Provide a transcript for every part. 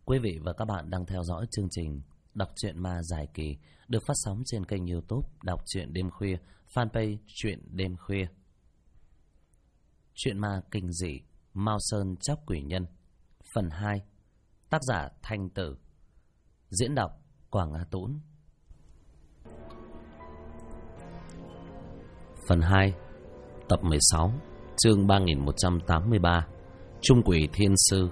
Quý vị và các bạn đang theo dõi chương trình Đọc truyện ma dài kỳ được phát sóng trên kênh YouTube Đọc truyện đêm khuya, fanpage Truyện đêm khuya. Truyện ma kinh dị Mao Sơn Chóc Quỷ Nhân phần 2, tác giả Thanh Tử, diễn đọc Quảng Á Tũng. Phần 2, tập 16, chương 3183, Trung Quỷ Thiên Sư.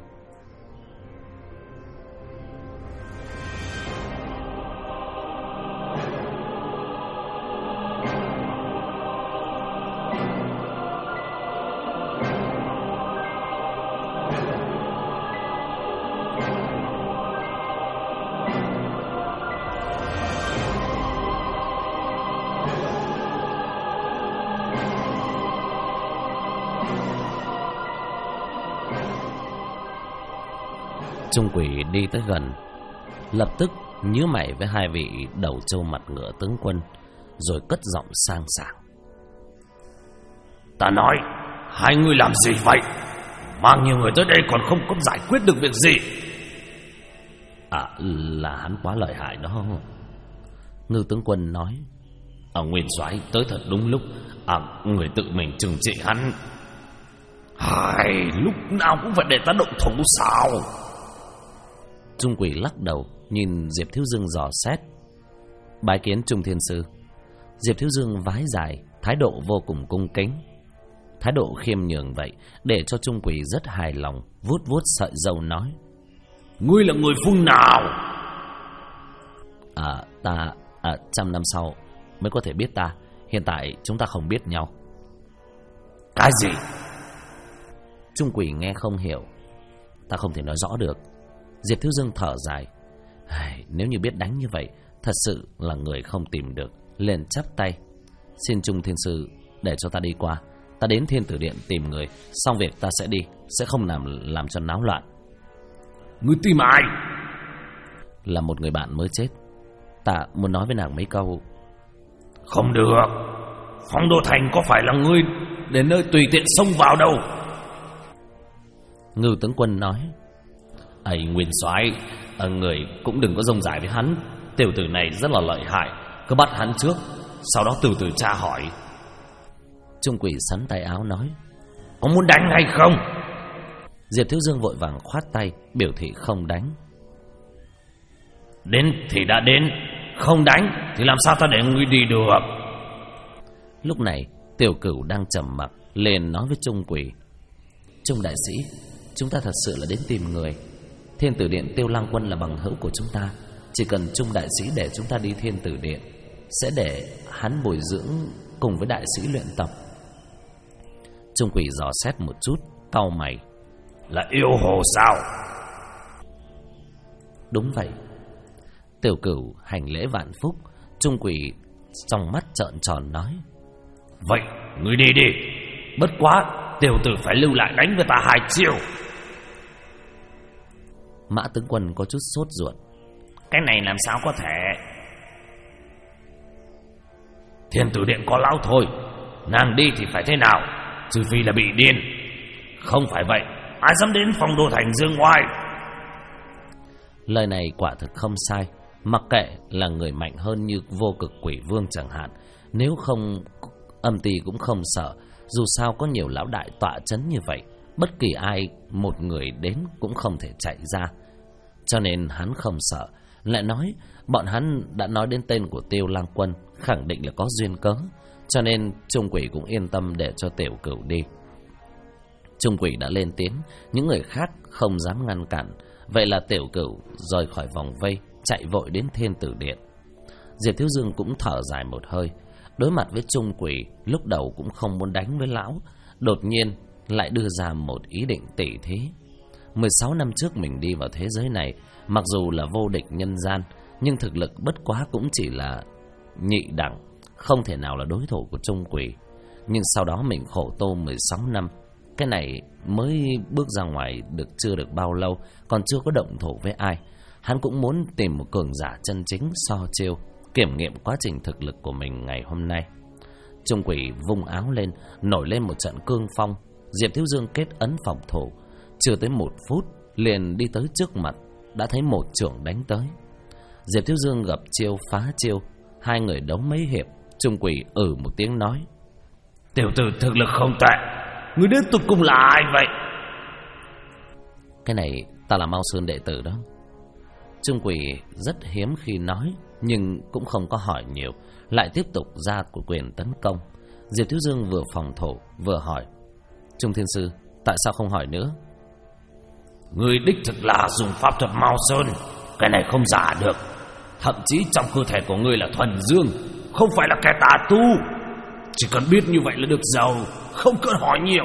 Trung Quỷ đi tới gần, lập tức nhíu mày với hai vị đầu trâu mặt ngựa tướng quân, rồi cất giọng sang sảng: Ta nói, hai người làm gì vậy? Mang nhiều người tới đây còn không có giải quyết được việc gì. Là hắn quá lợi hại đó. Ngư tướng quân nói: Nguyên soái tới thật đúng lúc. Người tự mình trừng trị hắn. Lúc nào cũng phải để ta động thủ sao? Trung Quỷ lắc đầu, nhìn Diệp Thiếu Dương dò xét. Bái kiến Trung Thiên Sư. Diệp Thiếu Dương vái dài, thái độ vô cùng cung kính. Thái độ khiêm nhường vậy để cho Trung Quỷ rất hài lòng, vuốt vuốt sợi râu nói: Ngươi là người phương nào? Ta 100 năm sau mới có thể biết ta. Hiện tại chúng ta không biết nhau. Cái gì? Trung Quỷ nghe không hiểu. Ta không thể nói rõ được. Diệp Thiếu Dương thở dài: Nếu như biết đánh như vậy, thật sự là người không tìm được. Liền chắp tay: Xin Trung Thiên Sư để cho ta đi qua. Ta đến Thiên Tử Điện tìm người, xong việc ta sẽ đi, sẽ không làm cho náo loạn. Ngươi tìm ai? Là một người bạn mới chết. Ta muốn nói với nàng mấy câu. Không được. Phong Đô Thành có phải là ngươi đến nơi tùy tiện xông vào đâu. Ngư tướng quân nói: Nguyên soái, người cũng đừng có rông rải với hắn. Tiểu tử này rất là lợi hại, cứ bắt hắn trước, sau đó từ từ tra hỏi. Trung Quỷ sắn tay áo nói: Có muốn đánh hay không? Diệp Thiếu Dương vội vàng khoát tay, biểu thị không đánh. Đến thì đã đến, không đánh thì làm sao ta để ngươi đi được? Lúc này Tiểu Cửu đang trầm mặc, liền nói với Trung Quỷ: Trung đại sĩ, chúng ta thật sự là đến tìm người. Thiên Tử Điện Tiêu Lang Quân là bằng hữu của chúng ta. Chỉ cần Trung đại sĩ để chúng ta đi Thiên Tử Điện, sẽ để hắn bồi dưỡng cùng với đại sĩ luyện tập. Trung Quỷ dò xét một chút, cau mày: Là yêu hồ sao? Đúng vậy. Tiểu Cửu hành lễ vạn phúc. Trung Quỷ trong mắt trợn tròn nói: Vậy ngươi đi đi. Bất quá tiểu tử phải lưu lại đánh với ta 2 chiêu. Mã tướng quân có chút sốt ruột: Cái này làm sao có thể? Thiên Tử Điện có lão thôi, nàng đi thì phải thế nào? Trừ phi là bị điên. Không phải vậy, ai dám đến Phong Đô Thành dương ngoai? Lời này quả thực không sai. Mặc kệ là người mạnh hơn như Vô Cực Quỷ Vương chẳng hạn, nếu không âm ty cũng không sợ. Dù sao có nhiều lão đại tọa chấn như vậy, bất kỳ ai một người đến cũng không thể chạy ra. Cho nên hắn không sợ. Lại nói bọn hắn đã nói đến tên của Tiêu Lang Quân, khẳng định là có duyên cớ. Cho nên Trung Quỷ cũng yên tâm để cho Tiểu Cửu đi. Trung Quỷ đã lên tiếng, những người khác không dám ngăn cản. Vậy là Tiểu Cửu rời khỏi vòng vây, chạy vội đến Thiên Tử Điện. Diệp Thiếu Dương cũng thở dài một hơi. Đối mặt với Trung Quỷ, lúc đầu cũng không muốn đánh với lão, đột nhiên lại đưa ra một ý định tỉ thí. 16 năm trước mình đi vào thế giới này, mặc dù là vô địch nhân gian, nhưng thực lực bất quá cũng chỉ là nhị đẳng, không thể nào là đối thủ của Trung Quỷ. Nhưng sau đó mình khổ tu 16 năm, cái này mới bước ra ngoài được chưa được bao lâu, còn chưa có động thủ với ai. Hắn cũng muốn tìm một cường giả chân chính so chiêu, kiểm nghiệm quá trình thực lực của mình ngày hôm nay. Trung Quỷ vung áo lên, nổi lên một trận cương phong. Diệp Thiếu Dương kết ấn phòng thủ, chưa tới 1 phút liền đi tới trước mặt, đã thấy một chưởng đánh tới. Diệp Thiếu Dương gặp chiêu phá chiêu, hai người đấu mấy hiệp, Trung Quỷ một tiếng nói: Tiểu tử thực lực không tệ, người đến tụt cùng là ai vậy? Cái này ta là Mao Sơn đệ tử đó. Trung Quỷ rất hiếm khi nói, nhưng cũng không có hỏi nhiều, lại tiếp tục ra của quyền tấn công. Diệp Thiếu Dương vừa phòng thủ vừa hỏi: Trung Thiên Sư, tại sao không hỏi nữa? Người đích thực là dùng pháp thuật Mao Sơn, cái này không giả được. Thậm chí trong cơ thể của ngươi là thuần dương, không phải là kẻ tà tu. Chỉ cần biết như vậy là được giàu, không cần hỏi nhiều.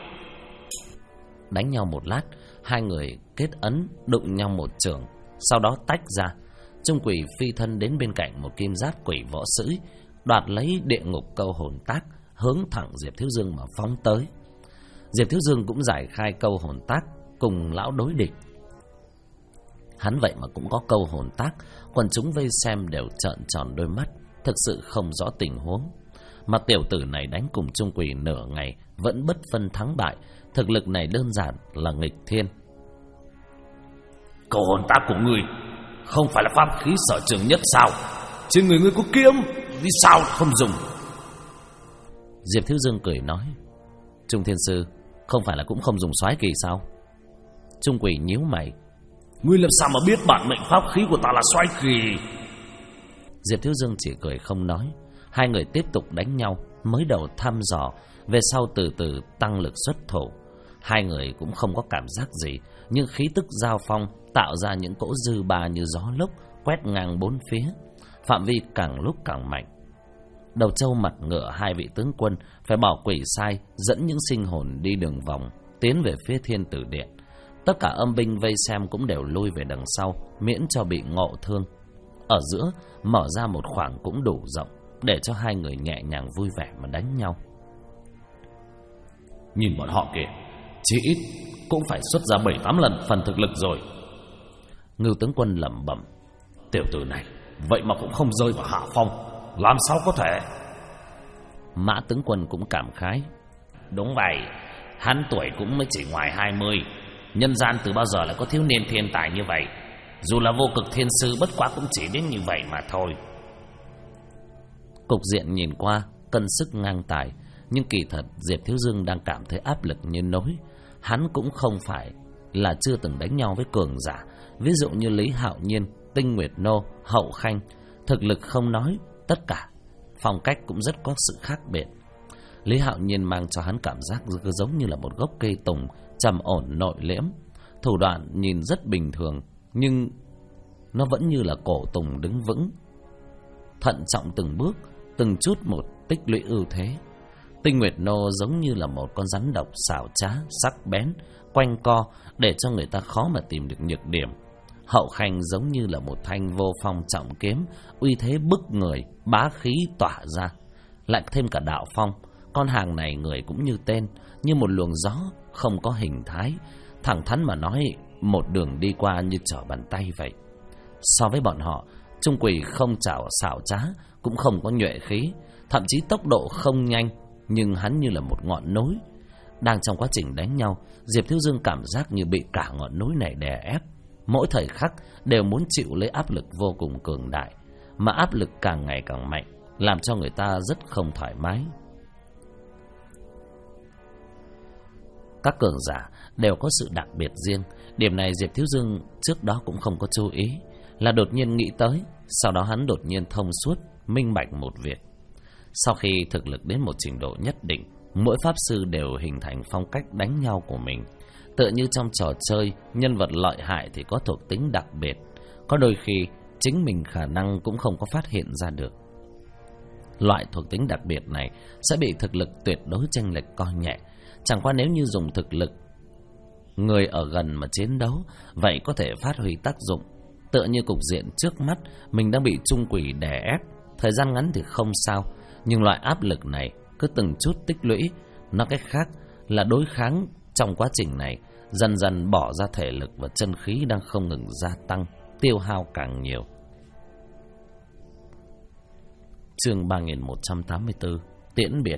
Đánh nhau một lát, hai người kết ấn đụng nhau một chưởng, sau đó tách ra. Trung Quỷ phi thân đến bên cạnh một kim giáp quỷ võ sĩ, đoạt lấy địa ngục câu hồn tác, hướng thẳng Diệp Thiếu Dương mà phóng tới. Diệp Thiếu Dương cũng giải khai câu hồn tác, cùng lão đối địch. Hắn vậy mà cũng có câu hồn tác, quần chúng vây xem đều trợn tròn đôi mắt, thực sự không rõ tình huống. Mà tiểu tử này đánh cùng Trung Quỷ nửa ngày vẫn bất phân thắng bại, thực lực này đơn giản là nghịch thiên. Câu hồn tác của ngươi không phải là pháp khí sở trường nhất sao? Trên người ngươi có kiếm, vì sao không dùng? Diệp Thiếu Dương cười nói: Trung Thiên Sư, không phải là cũng không dùng soái kỳ sao? Trung Quỷ nhíu mày: Ngươi làm sao mà biết bản mệnh pháp khí của ta là soái kỳ? Diệp Thiếu Dương chỉ cười không nói. Hai người tiếp tục đánh nhau, mới đầu thăm dò, về sau từ từ tăng lực xuất thủ. Hai người cũng không có cảm giác gì, nhưng khí tức giao phong tạo ra những cỗ dư ba như gió lốc quét ngang bốn phía, phạm vi càng lúc càng mạnh. Đầu trâu mặt ngựa hai vị tướng quân phải bỏ quỷ sai dẫn những sinh hồn đi đường vòng tiến về phía Thiên Tử Điện. Tất cả âm binh vây xem cũng đều lui về đằng sau, miễn cho bị ngộ thương. Ở giữa mở ra một khoảng cũng đủ rộng để cho hai người nhẹ nhàng vui vẻ mà đánh nhau. Nhìn bọn họ kìa, chỉ ít cũng phải xuất ra 7-8 lần phần thực lực rồi. Ngưu tướng quân lẩm bẩm: Tiểu tử này vậy mà cũng không rơi vào hạ phong, làm sao có thể? Mã tướng quân cũng cảm khái: Đúng vậy, hắn tuổi cũng mới chỉ ngoài 20. Nhân gian từ bao giờ lại có thiếu niên thiên tài như vậy? Dù là vô cực thiên sư bất quá cũng chỉ đến như vậy mà thôi. Cục diện nhìn qua cân sức ngang tài, nhưng kỳ thật Diệp Thiếu Dương đang cảm thấy áp lực như nối. Hắn cũng không phải là chưa từng đánh nhau với cường giả, ví dụ như Lý Hạo Nhiên, Tinh Nguyệt Nô, Hậu Khanh. Thực lực không nói, tất cả phong cách cũng rất có sự khác biệt. Lý Hạo Nhiên mang cho hắn cảm giác giống như là một gốc cây tùng, trầm ổn nội liễm. Thủ đoạn nhìn rất bình thường, nhưng nó vẫn như là cổ tùng đứng vững, thận trọng từng bước, từng chút một tích lũy ưu thế. Tinh Nguyệt Nô giống như là một con rắn độc xảo trá, sắc bén, quanh co để cho người ta khó mà tìm được nhược điểm. Hậu Khanh giống như là một thanh vô phong trọng kiếm, uy thế bức người, bá khí tỏa ra, lại thêm cả đạo phong. Con hàng này người cũng như tên, như một luồng gió không có hình thái, thẳng thắn mà nói, một đường đi qua như trở bàn tay vậy. So với bọn họ, Trung Quỷ không xảo trá, cũng không có nhuệ khí, thậm chí tốc độ không nhanh, nhưng hắn như là một ngọn núi. Đang trong quá trình đánh nhau, Diệp Thiếu Dương cảm giác như bị cả ngọn núi này đè ép. Mỗi thời khắc đều muốn chịu lấy áp lực vô cùng cường đại, mà áp lực càng ngày càng mạnh, làm cho người ta rất không thoải mái. Các cường giả đều có sự đặc biệt riêng. Điểm này Diệp Thiếu Dương trước đó cũng không có chú ý, là đột nhiên nghĩ tới. Sau đó hắn đột nhiên thông suốt, minh bạch một việc. Sau khi thực lực đến một trình độ nhất định, mỗi pháp sư đều hình thành phong cách đánh nhau của mình. Tựa như trong trò chơi, nhân vật lợi hại thì có thuộc tính đặc biệt, có đôi khi chính mình khả năng cũng không có phát hiện ra được. Loại thuộc tính đặc biệt này sẽ bị thực lực tuyệt đối chênh lệch coi nhẹ. Chẳng qua nếu như dùng thực lực người ở gần mà chiến đấu, vậy có thể phát huy tác dụng. Tựa như cục diện trước mắt, mình đang bị Trung Quỷ đè ép. Thời gian ngắn thì không sao, nhưng loại áp lực này cứ từng chút tích lũy. Nói cách khác là đối kháng trong quá trình này, dần dần bỏ ra thể lực và chân khí đang không ngừng gia tăng, tiêu hao càng nhiều. Chương 3184 Tiễn biệt.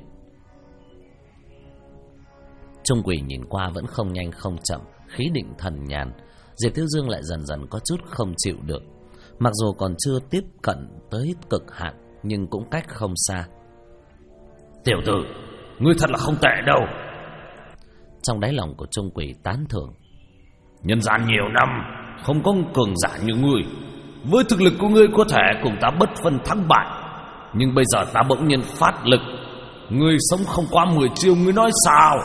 Trung Quỷ nhìn qua vẫn không nhanh không chậm, khí định thần nhàn. Diệp Thiếu Dương lại dần dần có chút không chịu được. Mặc dù còn chưa tiếp cận tới cực hạn, nhưng cũng cách không xa. Tiểu tử, ngươi thật là không tệ đâu. Trong đáy lòng của Trung Quỷ tán thưởng. Nhân gian nhiều năm, không có cường giả như ngươi. Với thực lực của ngươi có thể cùng ta bất phân thắng bại, nhưng bây giờ ta bỗng nhiên phát lực. Ngươi sống không qua 10 chiêu, ngươi nói sao?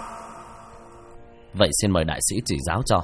Vậy xin mời đại sĩ chỉ giáo cho.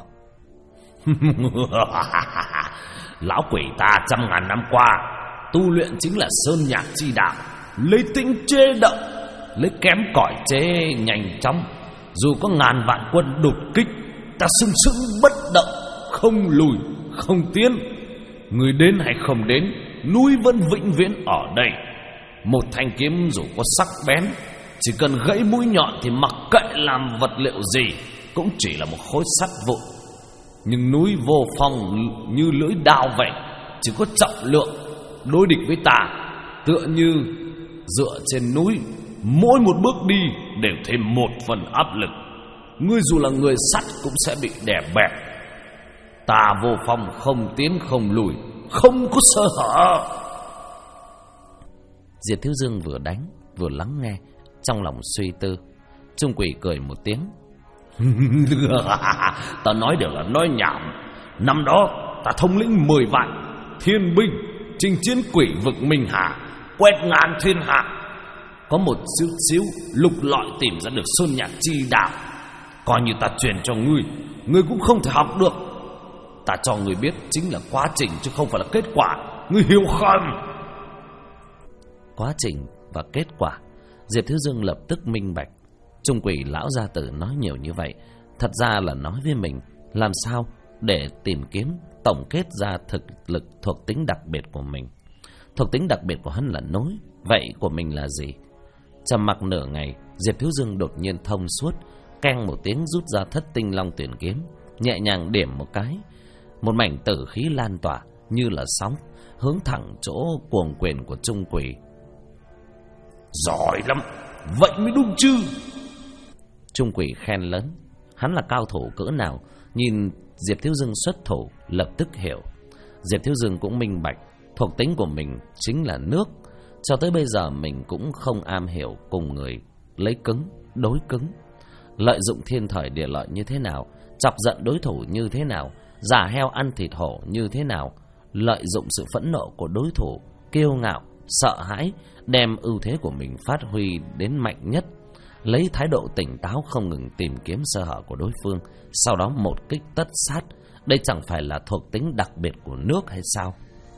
Lão quỷ ta trăm ngàn năm qua tu luyện chính là sơn nhạc chi đạo, lấy tĩnh chế động, lấy kém cỏi chế nhanh chóng. Dù có ngàn vạn quân đột kích, ta sừng sững bất động, không lùi không tiến. Người đến hay không đến, núi vẫn vĩnh viễn ở đây. Một thanh kiếm dù có sắc bén, chỉ cần gãy mũi nhọn thì mặc kệ làm vật liệu gì cũng chỉ là một khối sắt vụn. Nhưng núi vô phong như lưỡi đao vậy, chỉ có trọng lượng. Đối địch với ta tựa như dựa trên núi, mỗi một bước đi đều thêm một phần áp lực. Ngươi dù là người sắt cũng sẽ bị đè bẹp. Ta vô phong, không tiến không lùi, không có sơ hở. Diệp Thiếu Dương vừa đánh vừa lắng nghe, trong lòng suy tư. Trung Quỷ cười một tiếng. Ta nói đều là nói nhảm. Năm đó ta thống lĩnh 10 vạn thiên binh chinh chiến quỷ vực Minh Hà, quét ngàn thiên hạ. Có một xíu xíu lục lọi tìm ra được sơn nhạc chi đạo. Coi như ta truyền cho ngươi, ngươi cũng không thể học được. Ta cho ngươi biết chính là quá trình chứ không phải là kết quả. Ngươi hiểu không? Quá trình và kết quả, Diệp Thiếu Dương lập tức minh bạch. Trung Quỷ lão gia tử nói nhiều như vậy, thật ra là nói với mình làm sao để tìm kiếm tổng kết ra thực lực thuộc tính đặc biệt của mình. Thuộc tính đặc biệt của hắn là núi, vậy của mình là gì? Trầm mặc nửa ngày, Diệp Thiếu Dương đột nhiên thông suốt, keng một tiếng rút ra Thất Tinh Long Tuyển kiếm, nhẹ nhàng điểm một cái, một mảnh tử khí lan tỏa như là sóng, hướng thẳng chỗ cuồng quyền của Trung Quỷ. Giỏi lắm, vậy mới đúng chứ. Trung Quỷ khen lớn. Hắn là cao thủ cỡ nào, nhìn Diệp Thiếu Dương xuất thủ lập tức hiểu. Diệp Thiếu Dương cũng minh bạch thuộc tính của mình chính là nước. Cho tới bây giờ mình cũng không am hiểu cùng người lấy cứng đối cứng, lợi dụng thiên thời địa lợi như thế nào, chọc giận đối thủ như thế nào, giả heo ăn thịt hổ như thế nào, lợi dụng sự phẫn nộ của đối thủ, kiêu ngạo, sợ hãi, đem ưu thế của mình phát huy đến mạnh nhất, lấy thái độ tỉnh táo không ngừng tìm kiếm sơ hở của đối phương, sau đó một kích tất sát. Đây chẳng phải là thuộc tính đặc biệt của nước hay sao?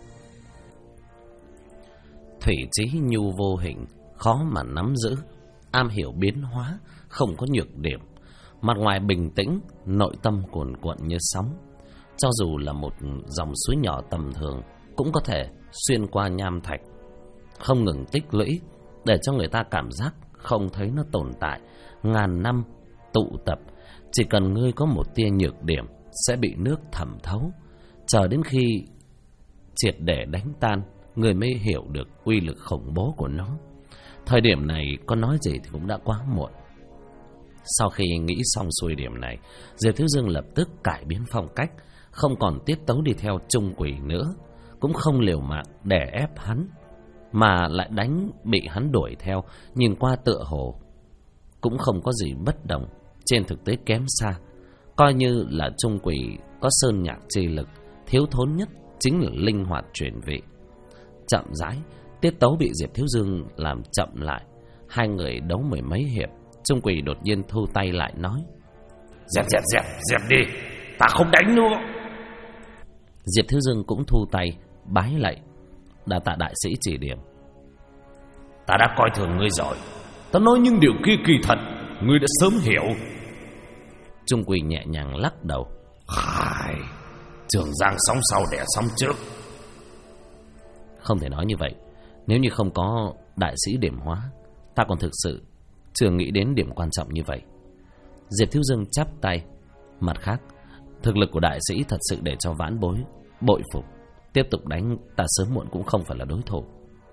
Thủy trí nhu vô hình, khó mà nắm giữ, am hiểu biến hóa, không có nhược điểm. Mặt ngoài bình tĩnh, nội tâm cuồn cuộn như sóng. Cho dù là một dòng suối nhỏ tầm thường cũng có thể xuyên qua nham thạch, không ngừng tích lũy, để cho người ta cảm giác không thấy nó tồn tại. Ngàn năm tụ tập, chỉ cần ngươi có một tia nhược điểm sẽ bị nước thẩm thấu. Chờ đến khi triệt để đánh tan, người mới hiểu được uy lực khủng bố của nó. Thời điểm này có nói gì thì cũng đã quá muộn. Sau khi nghĩ xong xuôi điểm này, Diệp Thiếu Dương lập tức cải biến phong cách, không còn tiết tấu đi theo Trung Quỷ nữa, cũng không liều mạng đè ép hắn, mà lại đánh bị hắn đuổi theo. Nhìn qua tựa hồ cũng không có gì bất đồng, trên thực tế kém xa. Coi như là Trung Quỷ có sơn nhạc chi lực, thiếu thốn nhất chính là linh hoạt chuyển vị. Chậm rãi, tiết tấu bị Diệp Thiếu Dương làm chậm lại. Hai người đấu mười mấy hiệp, Trung Quỷ đột nhiên thu tay lại nói: Dẹp đi, ta không đánh nữa. Diệp Thiếu Dương cũng thu tay, bái lạy, đa tạ đại sĩ chỉ điểm. Ta đã coi thường ngươi rồi, ta nói những điều kia kỳ thật, ngươi đã sớm hiểu. Trung Quỷ nhẹ nhàng lắc đầu: Trường giang sóng sau đẻ sóng trước. Không thể nói như vậy. Nếu như không có đại sĩ điểm hóa, ta còn thực sự chưa nghĩ đến điểm quan trọng như vậy. Diệp Thiếu Dương chắp tay. Mặt khác, thực lực của đại sĩ thật sự để cho vãn bối bội phục. Tiếp tục đánh ta sớm muộn cũng không phải là đối thủ.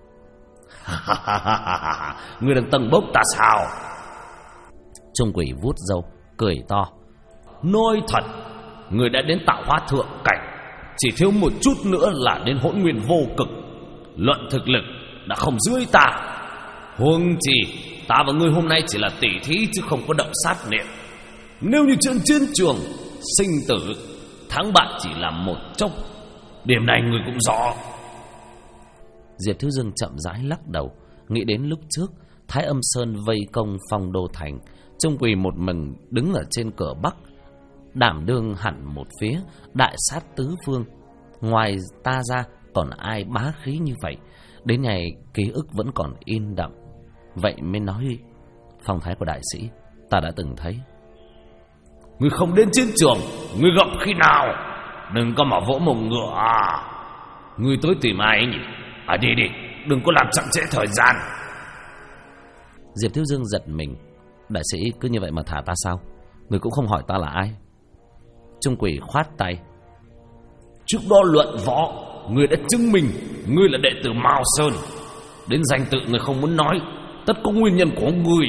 Ngươi đang tầng bốc ta sao? Trung Quỷ vuốt râu cười to: nói thật, người đã đến tạo hóa thượng cảnh, chỉ thiếu một chút nữa là đến hỗn nguyên vô cực. Luận thực lực đã không dưới ta. Huống chi ta và ngươi hôm nay chỉ là tỉ thí chứ không có động sát niệm. Nếu như trên chiến trường sinh tử, thắng bại chỉ là một chốc. Điểm này ngươi cũng rõ. Diệp Thiếu Dương chậm rãi lắc đầu, nghĩ đến lúc trước Thái Âm Sơn vây công Phong Đô Thành, Trung Quỳ một mình đứng ở trên cửa Bắc, đảm đương hẳn một phía, đại sát tứ phương. Ngoài ta ra còn ai bá khí như vậy? Đến ngày ký ức vẫn còn in đậm. Vậy mới nói phong thái của đại sĩ ta đã từng thấy. Ngươi không đến chiến trường, ngươi gặp khi nào? Đừng có mà vỗ mồm ngựa à. Ngươi tới tìm ai ấy nhỉ? À đi đi, đừng có làm chậm trễ thời gian. Diệp Thiếu Dương giật mình. Đại sĩ cứ như vậy mà thả ta sao? Ngươi cũng không hỏi ta là ai. Trung Quỷ khoát tay. Trước đó luận võ, ngươi đã chứng minh ngươi là đệ tử Mao Sơn. Đến danh tự ngươi không muốn nói, tất có nguyên nhân của ngươi.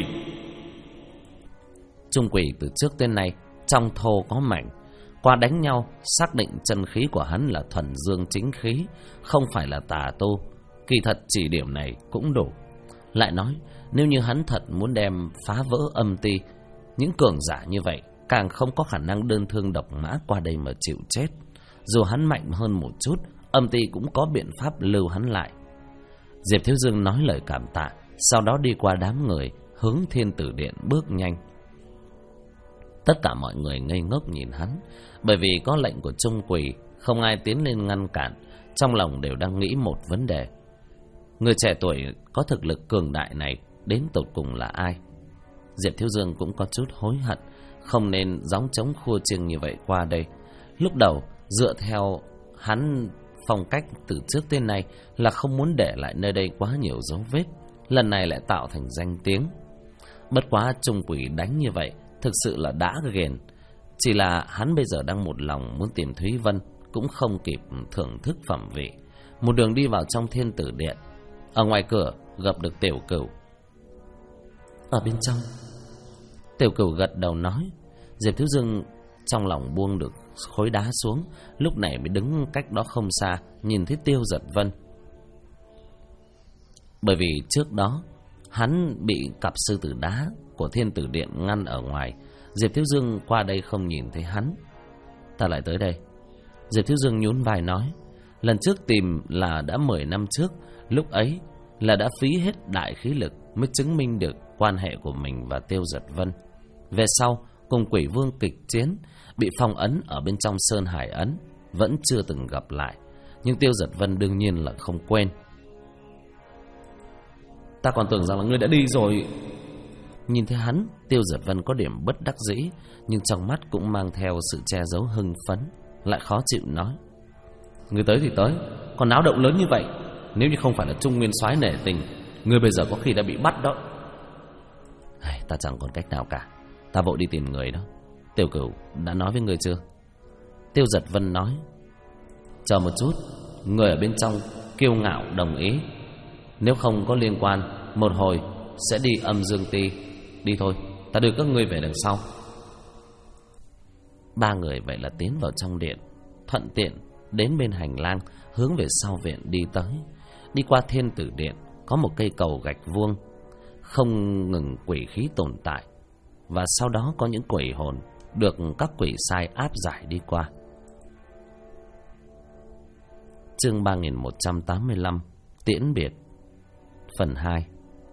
Trung Quỷ từ trước tới nay trong thô có mạnh, qua đánh nhau xác định chân khí của hắn là thuần dương chính khí, không phải là tà tu. Kỳ thật chỉ điểm này cũng đủ. Lại nói nếu như hắn thật muốn đem phá vỡ âm ti, những cường giả như vậy càng không có khả năng đơn thương độc mã qua đây mà chịu chết. Dù hắn mạnh hơn một chút, âm ti cũng có biện pháp lưu hắn lại. Diệp Thiếu Dương nói lời cảm tạ, sau đó đi qua đám người, hướng Thiên Tử Điện bước nhanh. Tất cả mọi người ngây ngốc nhìn hắn, bởi vì có lệnh của Trung Quỳ, không ai tiến lên ngăn cản. Trong lòng đều đang nghĩ một vấn đề: người trẻ tuổi có thực lực cường đại này đến tột cùng là ai? Diệp Thiếu Dương cũng có chút hối hận, không nên gióng trống khua chiêng như vậy qua đây. Lúc đầu dựa theo hắn phong cách từ trước tới nay là không muốn để lại nơi đây quá nhiều dấu vết, lần này lại tạo thành danh tiếng. Bất quá Trung Quỷ đánh như vậy thực sự là đã ghiền. Chỉ là hắn bây giờ đang một lòng muốn tìm Thúy Vân, cũng không kịp thưởng thức phẩm vị. Một đường đi vào trong Thiên Tử Điện, ở ngoài cửa gặp được Tiểu Cửu. Ở bên trong. Tiểu Cửu gật đầu nói. Diệp Thiếu Dương trong lòng buông được khối đá xuống, lúc này mới đứng cách đó không xa, nhìn thấy Tiêu Giật Vân. Bởi vì trước đó hắn bị cặp sư tử đá của Thiên Tử Điện ngăn ở ngoài, Diệp Thiếu Dương qua đây không nhìn thấy hắn. Ta lại tới đây. Diệp Thiếu Dương nhún vai nói, lần trước tìm là đã 10 năm trước, lúc ấy là đã phí hết đại khí lực mới chứng minh được quan hệ của mình và Tiêu Giật Vân. Về sau cùng Quỷ Vương kịch chiến, bị phong ấn ở bên trong Sơn Hải Ấn, vẫn chưa từng gặp lại. Nhưng Tiêu Giật Vân đương nhiên là không quên. Ta còn tưởng rằng là ngươi đã đi rồi. Nhìn thấy hắn, Tiêu Giật Vân có điểm bất đắc dĩ, nhưng trong mắt cũng mang theo sự che giấu hưng phấn, lại khó chịu nói, ngươi tới thì tới, còn náo động lớn như vậy, nếu như không phải là Trung Nguyên soái nể tình, ngươi bây giờ có khi đã bị bắt đó. Ta chẳng còn cách nào cả, ta vội đi tìm người đó. Tiểu Cửu đã nói với ngươi chưa? Tiêu Giật Vân nói, chờ một chút, người ở bên trong kiêu ngạo đồng ý, nếu không có liên quan, một hồi sẽ đi Âm Dương Ti. Đi thôi, ta đưa các ngươi về đằng sau. Ba người vậy là tiến vào trong điện, thuận tiện đến bên hành lang, hướng về sau viện đi tới. Đi qua Thiên Tử Điện, có một cây cầu gạch vuông, không ngừng quỷ khí tồn tại, và sau đó có những quỷ hồn được các quỷ sai áp giải đi qua. Chương 3185 Tiễn biệt, phần 2.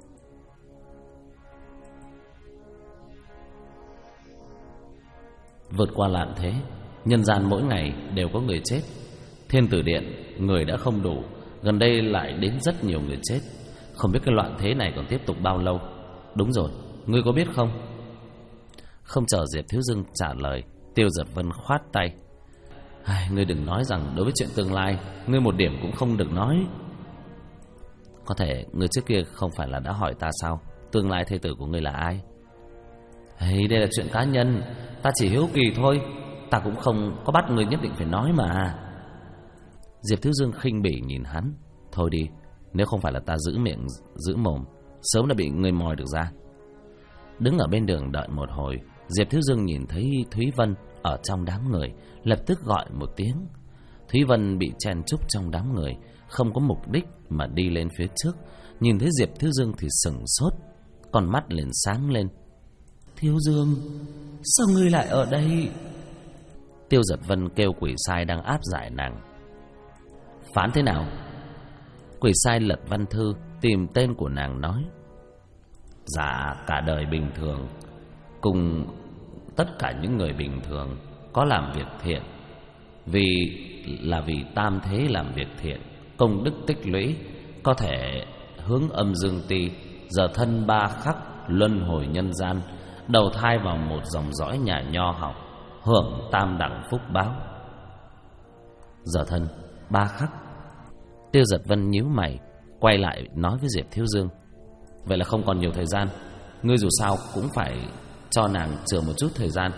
Vượt qua loạn thế, nhân gian mỗi ngày đều có người chết. Thiên Tử Điện người đã không đủ, gần đây lại đến rất nhiều người chết. Không biết cái loạn thế này còn tiếp tục bao lâu. Đúng rồi, ngươi có biết không? Không chờ Diệp Thiếu Dương trả lời, Tiêu Giật Vân khoát tay. Ngươi đừng nói rằng đối với chuyện tương lai ngươi một điểm cũng không được nói. Có thể ngươi trước kia không phải là đã hỏi ta sao, tương lai thê tử của ngươi là ai? Đây là chuyện cá nhân, ta chỉ hiếu kỳ thôi, ta cũng không có bắt ngươi nhất định phải nói mà. Diệp Thiếu Dương khinh bỉ nhìn hắn. Thôi đi, nếu không phải là ta giữ miệng giữ mồm, sớm đã bị ngươi moi được ra. Đứng ở bên đường đợi một hồi, Diệp Thiếu Dương nhìn thấy Thúy Vân ở trong đám người, lập tức gọi một tiếng. Thúy Vân bị chen chúc trong đám người, không có mục đích mà đi lên phía trước. Nhìn thấy Diệp Thiếu Dương thì sững sốt, con mắt liền sáng lên. Thiếu Dương, sao ngươi lại ở đây? Tiêu Giật Vân kêu quỷ sai đang áp giải nàng. Phán thế nào? Quỷ sai lật văn thư, tìm tên của nàng nói. Dạ, cả đời bình thường, cùng tất cả những người bình thường có làm việc thiện, vì tam thế làm việc thiện, công đức tích lũy, có thể hướng âm dương ti, giờ thân 3 khắc luân hồi nhân gian, đầu thai vào một dòng dõi nhà nho học, hưởng tam đẳng phúc báo. Giờ thân 3 khắc. Tiêu Giật Vân nhíu mày, quay lại nói với Diệp Thiếu Dương. Vậy là không còn nhiều thời gian, ngươi dù sao cũng phải cho nàng chừa một chút thời gian.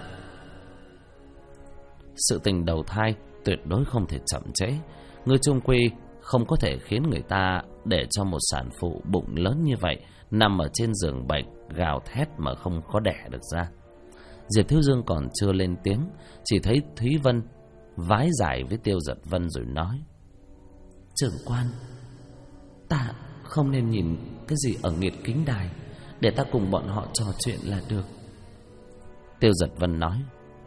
Sự tình đầu thai tuyệt đối không thể chậm trễ. Ngươi chung quy không có thể khiến người ta để cho một sản phụ bụng lớn như vậy nằm ở trên giường bệnh gào thét mà không có đẻ được ra. Diệp Thiếu Dương còn chưa lên tiếng, chỉ thấy Thúy Vân vái giải với Tiêu Giật Vân rồi nói. Trưởng quan, ta không nên nhìn cái gì ở nghiệt kính đài, để ta cùng bọn họ trò chuyện là được. Tiêu Giật Vân nói.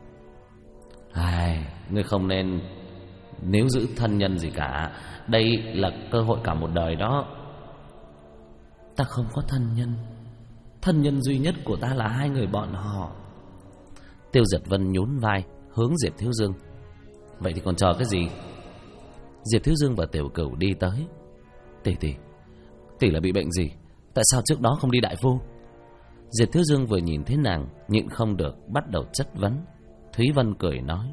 Ngươi không nên níu giữ thân nhân gì cả, đây là cơ hội cả một đời đó. Ta không có thân nhân, thân nhân duy nhất của ta là 2 người bọn họ. Tiêu Giật Vân nhún vai hướng Diệp Thiếu Dương. Vậy thì còn chờ cái gì? Diệp Thiếu Dương và Tiểu Cửu đi tới. Tỷ là bị bệnh gì? Tại sao trước đó không đi đại phu? Diệp Thiếu Dương vừa nhìn thấy nàng, nhịn không được bắt đầu chất vấn. Thúy Vân cười nói.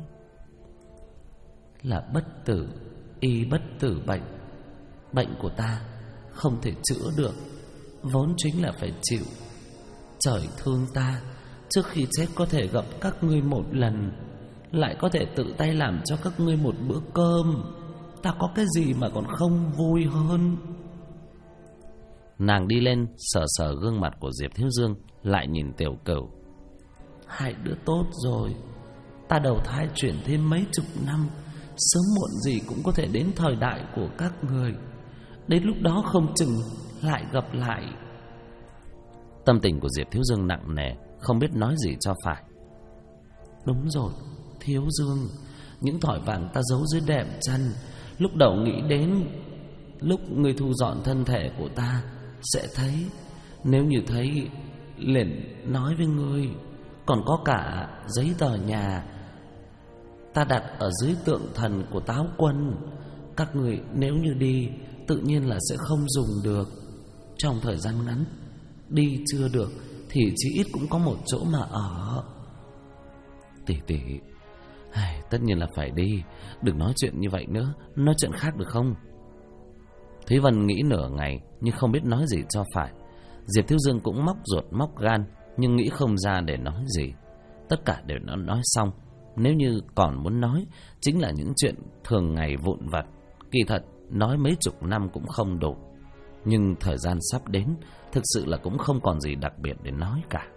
Là bất tử y bất tử bệnh. Bệnh của ta không thể chữa được, vốn chính là phải chịu. Trời thương ta, trước khi chết có thể gặp các ngươi một lần, lại có thể tự tay làm cho các ngươi một bữa cơm. Ta có cái gì mà còn không vui hơn? Nàng đi lên sờ sờ gương mặt của Diệp Thiếu Dương, lại nhìn Tiểu Cửu. 2 đứa tốt rồi, ta đầu thai chuyển thêm mấy chục năm, sớm muộn gì cũng có thể đến thời đại của các người. Đến lúc đó không chừng lại gặp lại. Tâm tình của Diệp Thiếu Dương nặng nề, không biết nói gì cho phải. Đúng rồi, Thiếu Dương, những thỏi vàng ta giấu dưới đệm chăn, lúc đầu nghĩ đến lúc ngươi thu dọn thân thể của ta sẽ thấy. Nếu như thấy liền nói với ngươi. Còn có cả giấy tờ nhà ta đặt ở dưới tượng thần của Táo Quân. Các người nếu như đi, tự nhiên là sẽ không dùng được. Trong thời gian ngắn đi chưa được thì chỉ ít cũng có một chỗ mà ở. Tỷ, tất nhiên là phải đi. Đừng nói chuyện như vậy nữa, nói chuyện khác được không? Thúy Vân nghĩ nửa ngày nhưng không biết nói gì cho phải. Diệp Thiếu Dương cũng móc ruột móc gan, nhưng nghĩ không ra để nói gì. Tất cả đều nói xong. Nếu như còn muốn nói, chính là những chuyện thường ngày vụn vặt. Kỳ thật nói mấy chục năm cũng không đủ. Nhưng thời gian sắp đến, thực sự là cũng không còn gì đặc biệt để nói cả.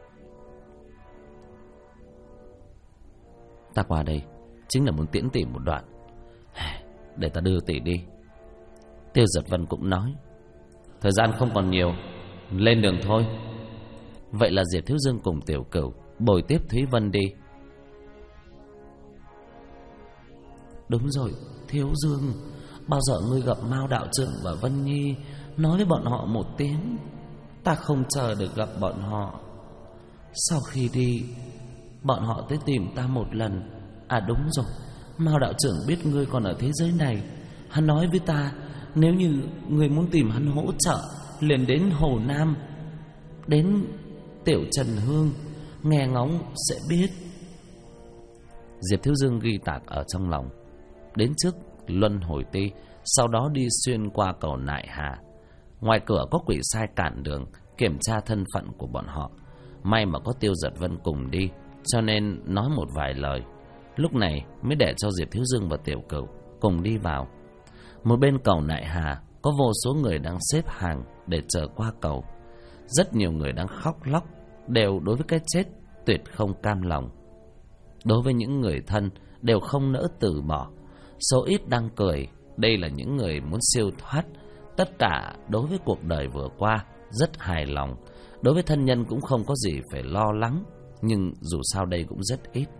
Ta qua đây chính là muốn tiễn tỷ một đoạn, để ta đưa tỷ đi. Tiêu Giật Vân cũng nói. Thời gian không còn nhiều, lên đường thôi. Vậy là Diệp Thiếu Dương cùng Tiểu Cửu bồi tiếp Thúy Vân đi. Đúng rồi, Thiếu Dương, bao giờ ngươi gặp Mao đạo trưởng và Vân Nhi, nói với bọn họ một tiếng. Ta không chờ được gặp bọn họ. Sau khi đi, bọn họ tới tìm ta một lần. À đúng rồi, Mao đạo trưởng biết ngươi còn ở thế giới này. Hắn nói với ta, nếu như ngươi muốn tìm hắn hỗ trợ, liền đến Hồ Nam, đến Tiểu Trần Hương, nghe ngóng sẽ biết. Diệp Thiếu Dương ghi tạc ở trong lòng. Đến trước Luân Hồi Ti, sau đó đi xuyên qua cầu Nại Hà. Ngoài cửa có quỷ sai cản đường, kiểm tra thân phận của bọn họ. May mà có Tiêu Giật Vân cùng đi, cho nên nói một vài lời. Lúc này mới để cho Diệp Thiếu Dương và Tiểu Cửu cùng đi vào. Một bên cầu Nại Hà có vô số người đang xếp hàng để chờ qua cầu. Rất nhiều người đang khóc lóc, đều đối với cái chết tuyệt không cam lòng. Đối với những người thân đều không nỡ từ bỏ. Số ít đang cười, đây là những người muốn siêu thoát. Tất cả đối với cuộc đời vừa qua rất hài lòng. Đối với thân nhân cũng không có gì phải lo lắng. Nhưng dù sao đây cũng rất ít.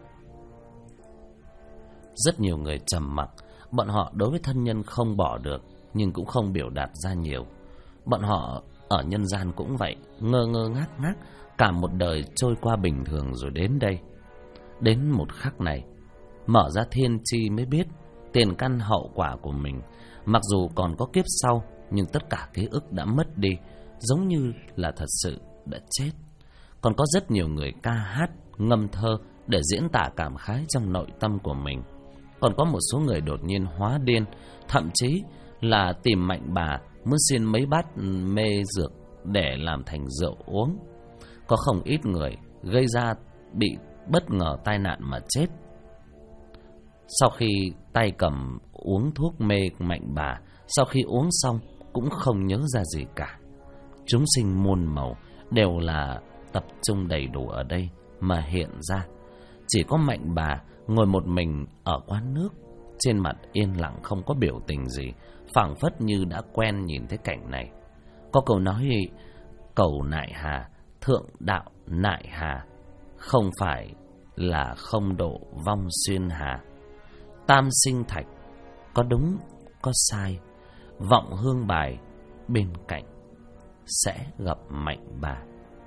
Rất nhiều người trầm mặc. Bọn họ đối với thân nhân không bỏ được, nhưng cũng không biểu đạt ra nhiều. Bọn họ ở nhân gian cũng vậy, ngơ ngơ ngác ngác. Cả một đời trôi qua bình thường rồi đến đây. Đến một khắc này, mở ra thiên chi mới biết tiền căn hậu quả của mình. Mặc dù còn có kiếp sau, nhưng tất cả ký ức đã mất đi, giống như là thật sự đã chết. Còn có rất nhiều người ca hát, ngâm thơ để diễn tả cảm khái trong nội tâm của mình. Còn có một số người đột nhiên hóa điên, thậm chí là tìm mạnh bà muốn xin mấy bát mê dược để làm thành rượu uống. Có không ít người gây ra bị bất ngờ tai nạn mà chết. Sau khi tay cầm uống thuốc mê mạnh bà, sau khi uống xong cũng không nhớ ra gì cả. Chúng sinh muôn màu đều là tập trung đầy đủ ở đây mà hiện ra. Chỉ có mạnh bà ngồi một mình ở quán nước, trên mặt yên lặng không có biểu tình gì, phảng phất như đã quen nhìn thấy cảnh này. Có câu nói cầu nại hà, thượng đạo nại hà, không phải là không độ vong xuyên hà. Tam sinh thạch, có đúng có sai, vọng hương bài bên cạnh sẽ gặp mạnh bà.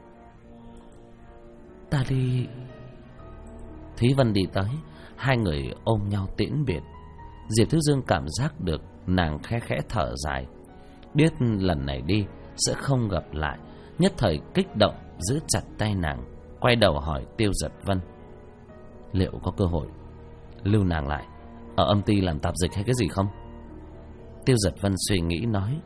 Ta đi. Thúy Vân đi tới, hai người ôm nhau tiễn biệt. Diệp Thiếu Dương cảm giác được nàng khẽ khẽ thở dài, biết lần này đi sẽ không gặp lại, nhất thời kích động giữ chặt tay nàng, quay đầu hỏi Tiêu Giật Vân liệu có cơ hội lưu nàng lại ở âm ty làm tạp dịch hay cái gì không? Tiêu Giật Vân suy nghĩ nói: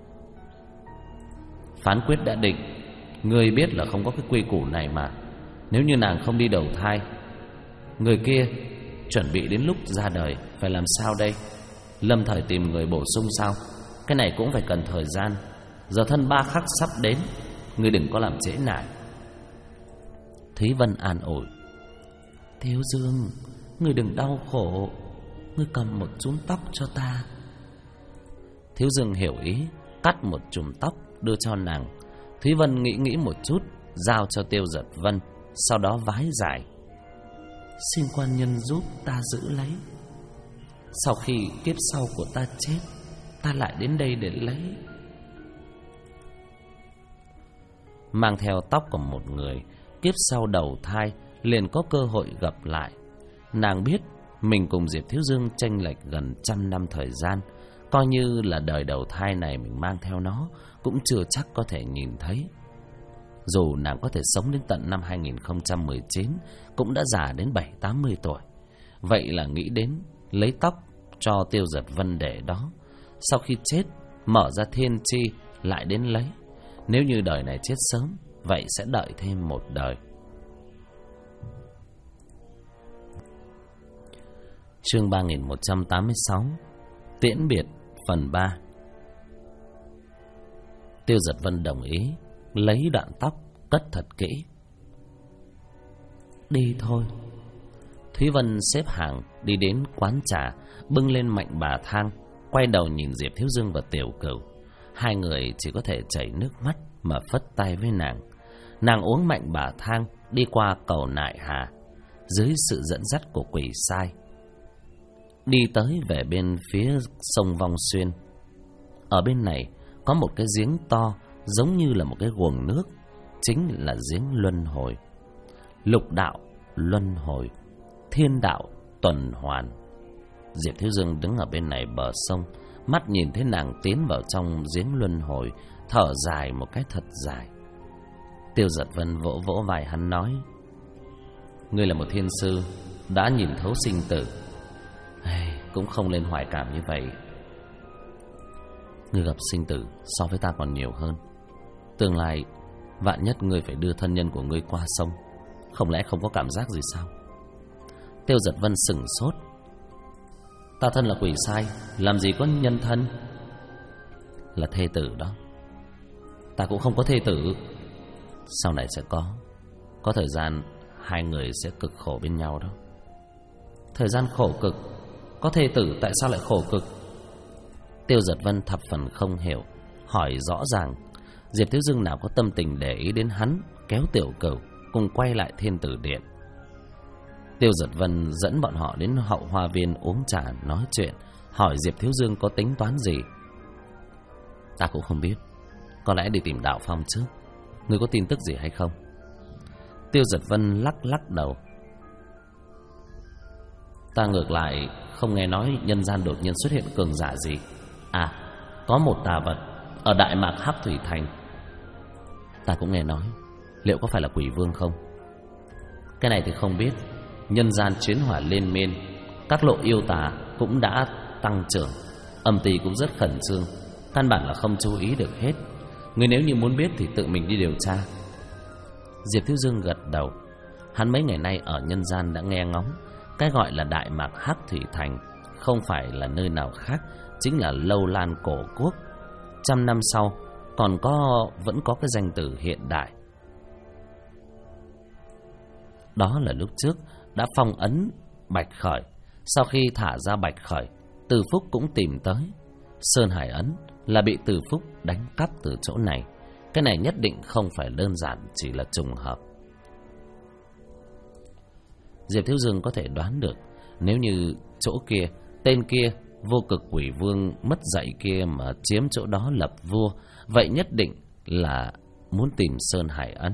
phán quyết đã định, ngươi biết là không có cái quy củ này mà. Nếu như nàng không đi đầu thai, người kia chuẩn bị đến lúc ra đời phải làm sao đây? Lâm thời tìm người bổ sung sao? Cái này cũng phải cần thời gian. Giờ thân 3 khắc sắp đến, ngươi đừng có làm trễ nải. Thúy Vân an ủi: Thiếu Dương, ngươi đừng đau khổ, ngươi cầm một chùm tóc cho ta. Thiếu Dương hiểu ý, cắt một chùm tóc đưa cho nàng. Thúy Vân nghĩ một chút, giao cho Tiêu Giật Vân, sau đó vái giải: xin quan nhân giúp ta giữ lấy. Sau khi kiếp sau của ta chết, ta lại đến đây để lấy. Mang theo tóc của một người, kiếp sau đầu thai liền có cơ hội gặp lại. Nàng biết mình cùng Diệp Thiếu Dương chênh lệch gần 100 năm thời gian, coi như là đời đầu thai này mình mang theo nó cũng chưa chắc có thể nhìn thấy. Dù nàng có thể sống đến tận năm 2019, cũng đã già đến 70-80 tuổi. Vậy là nghĩ đến lấy tóc cho Tiêu Giật Vân để đó, sau khi chết mở ra thiên chi lại đến lấy. Nếu như đời này chết sớm, vậy sẽ đợi thêm một đời. Chương 3186 Tiễn biệt phần 3. Tiêu Giật Vân đồng ý, lấy đoạn tóc cất thật kỹ. Đi thôi. Thúy Vân xếp hàng đi đến quán trà, bưng lên mạnh bà thang, quay đầu nhìn Diệp Thiếu Dương và Tiểu Cửu. Hai người chỉ có thể chảy nước mắt mà phất tay với nàng. Nàng uống mạnh bà thang, đi qua cầu Nại Hà, dưới sự dẫn dắt của quỷ sai, đi tới về bên phía sông Vong Xuyên. Ở bên này có một cái giếng to, giống như là một cái guồng nước, chính là giếng luân hồi. Lục đạo luân hồi, thiên đạo tuần hoàn. Diệp Thiếu Dương đứng ở bên này bờ sông, mắt nhìn thấy nàng tiến vào trong giếng luân hồi, thở dài một cái thật dài. Tiêu Giật Vân vỗ vỗ vai hắn nói: ngươi là một thiên sư, đã nhìn thấu sinh tử, cũng không nên hoài cảm như vậy. Ngươi gặp sinh tử so với ta còn nhiều hơn. Tương lai vạn nhất ngươi phải đưa thân nhân của ngươi qua sông, không lẽ không có cảm giác gì sao? Tiêu Giật Vân sửng sốt. Ta thân là quỷ sai, làm gì có nhân thân? Là thê tử đó. Ta cũng không có thê tử. Sau này sẽ có thời gian hai người sẽ cực khổ bên nhau đó. Thời gian khổ cực, có thê tử tại sao lại khổ cực? Tiêu Giật Vân thập phần không hiểu, hỏi rõ ràng. Diệp Thiếu Dương nào có tâm tình để ý đến hắn, kéo Tiểu Cửu cùng quay lại Thiên Tử Điện. Tiêu Giật Vân dẫn bọn họ đến hậu hoa viên uống trà nói chuyện, hỏi Diệp Thiếu Dương có tính toán gì. Ta cũng không biết, có lẽ đi tìm Đạo Phong trước. Ngươi có tin tức gì hay không? Tiêu Giật Vân lắc đầu. Ta ngược lại không nghe nói nhân gian đột nhiên xuất hiện cường giả gì. À, có một tà vật ở Đại Mạc Hắc Thủy Thành. Ta cũng nghe nói. Liệu có phải là Quỷ Vương không? Cái này thì không biết. Nhân gian chiến hỏa liên miên, các lộ yêu tà cũng đã tăng trưởng, âm ty cũng rất khẩn trương, căn bản là không chú ý được hết. Người nếu như muốn biết thì tự mình đi điều tra. Diệp Thiếu Dương gật đầu. Hắn mấy ngày nay ở nhân gian đã nghe ngóng, cái gọi là Đại Mạc Hắc Thủy Thành không phải là nơi nào khác, chính là Lâu Lan cổ quốc. 100 năm sau vẫn có cái danh từ hiện đại. Đó là lúc trước đã phong ấn Bạch Khởi. Sau khi thả ra Bạch Khởi, Từ Phúc cũng tìm tới. Sơn Hải ấn là bị Từ Phúc đánh cắp từ chỗ này. Cái này nhất định không phải đơn giản chỉ là trùng hợp. Diệp Thiếu Dương có thể đoán được, nếu như chỗ kia, tên kia Vô Cực Quỷ Vương mất dạy kia mà chiếm chỗ đó lập vua, vậy nhất định là muốn tìm Sơn Hải ấn.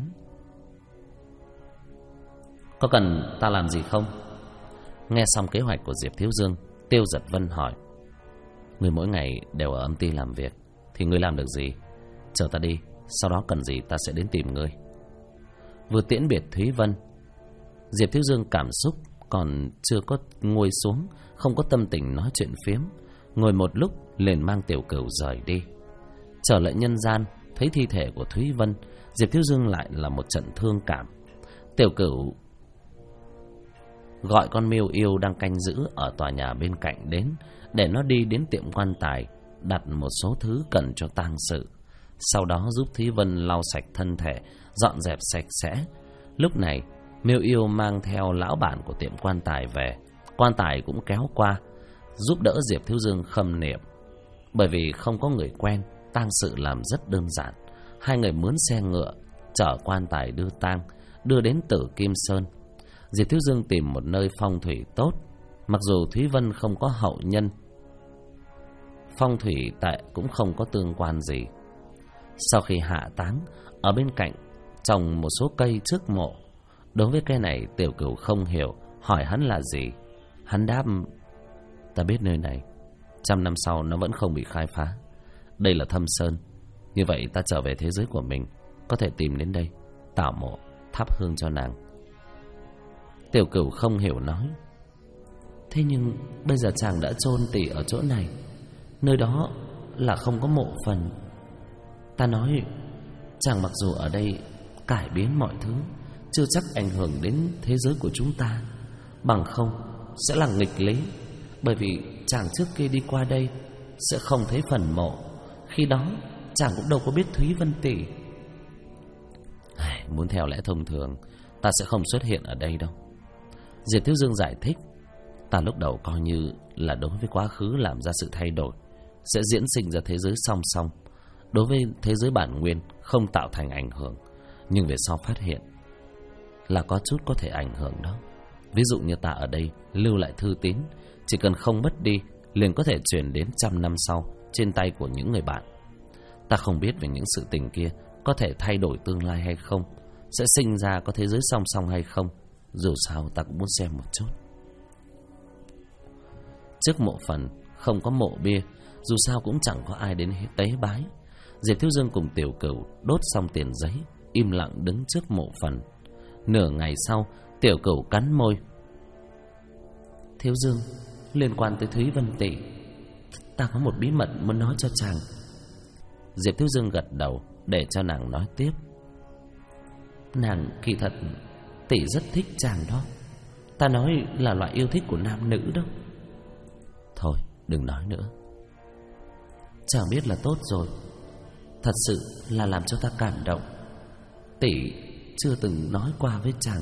Có cần ta làm gì không? Nghe xong kế hoạch của Diệp Thiếu Dương, Tiêu Giật Vân hỏi. Người mỗi ngày đều ở âm ty làm việc, thì ngươi làm được gì? Chờ ta đi, sau đó cần gì ta sẽ đến tìm ngươi. Vừa tiễn biệt Thúy Vân, Diệp Thiếu Dương cảm xúc còn chưa có nguôi xuống, không có tâm tình nói chuyện phiếm. Ngồi một lúc liền mang Tiểu Cửu rời đi. Trở lại nhân gian, thấy thi thể của Thúy Vân, Diệp Thiếu Dương lại là một trận thương cảm. Tiểu Cửu gọi con Miêu Yêu đang canh giữ ở tòa nhà bên cạnh đến, để nó đi đến tiệm quan tài đặt một số thứ cần cho tang sự, sau đó giúp Thúy Vân lau sạch thân thể, dọn dẹp sạch sẽ. Lúc này Miêu Yêu mang theo lão bản của tiệm quan tài về. Quan tài cũng kéo qua giúp đỡ Diệp Thiếu Dương khâm niệm. Bởi vì không có người quen, tang sự làm rất đơn giản. Hai người mướn xe ngựa chở quan tài đưa tang, đưa đến Tử Kim Sơn. Diệp Thiếu Dương tìm một nơi phong thủy tốt. Mặc dù Thúy Vân không có hậu nhân, phong thủy tại cũng không có tương quan gì. Sau khi hạ táng, ở bên cạnh trồng một số cây trước mộ. Đối với cái này Tiểu Cửu không hiểu, hỏi hắn là gì. Hắn đáp, ta biết nơi này 100 năm sau nó vẫn không bị khai phá. Đây là Thâm Sơn. Như vậy ta trở về thế giới của mình, có thể tìm đến đây, tạo mộ, thắp hương cho nàng. Tiểu Cửu không hiểu nói, thế nhưng bây giờ chàng đã chôn tỉ ở chỗ này, nơi đó là không có mộ phần. Ta nói, chàng mặc dù ở đây cải biến mọi thứ, chưa chắc ảnh hưởng đến thế giới của chúng ta. Bằng không sẽ là nghịch lý. Bởi vì chàng trước kia đi qua đây sẽ không thấy phần mộ. Khi đó chàng cũng đâu có biết Thúy Vân tỷ. Muốn theo lẽ thông thường, ta sẽ không xuất hiện ở đây đâu. Diệp Thiếu Dương giải thích, ta lúc đầu coi như là đối với quá khứ làm ra sự thay đổi, sẽ diễn sinh ra thế giới song song. Đối với thế giới bản nguyên không tạo thành ảnh hưởng, nhưng về sau phát hiện là có chút có thể ảnh hưởng đó. Ví dụ như ta ở đây lưu lại thư tín, chỉ cần không mất đi liền có thể truyền đến 100 năm sau trên tay của những người bạn. Ta không biết về những sự tình kia có thể thay đổi tương lai hay không, sẽ sinh ra có thế giới song song hay không. Dù sao ta cũng muốn xem một chút. Trước mộ phần không có mộ bia, dù sao cũng chẳng có ai đến tế bái. Diệp Thiếu Dương cùng Tiểu Cửu đốt xong tiền giấy, im lặng đứng trước mộ phần. Nửa ngày sau, Tiểu Cửu cắn môi. Thiếu Dương, liên quan tới Thúy Vân tỷ, ta có một bí mật muốn nói cho chàng. Diệp Thiếu Dương gật đầu để cho nàng nói tiếp. Nàng kỳ thật tỷ rất thích chàng đó. Ta nói là loại yêu thích của nam nữ đó. Thôi đừng nói nữa, chàng biết là tốt rồi. Thật sự là làm cho ta cảm động. Tỷ chưa từng nói qua với chàng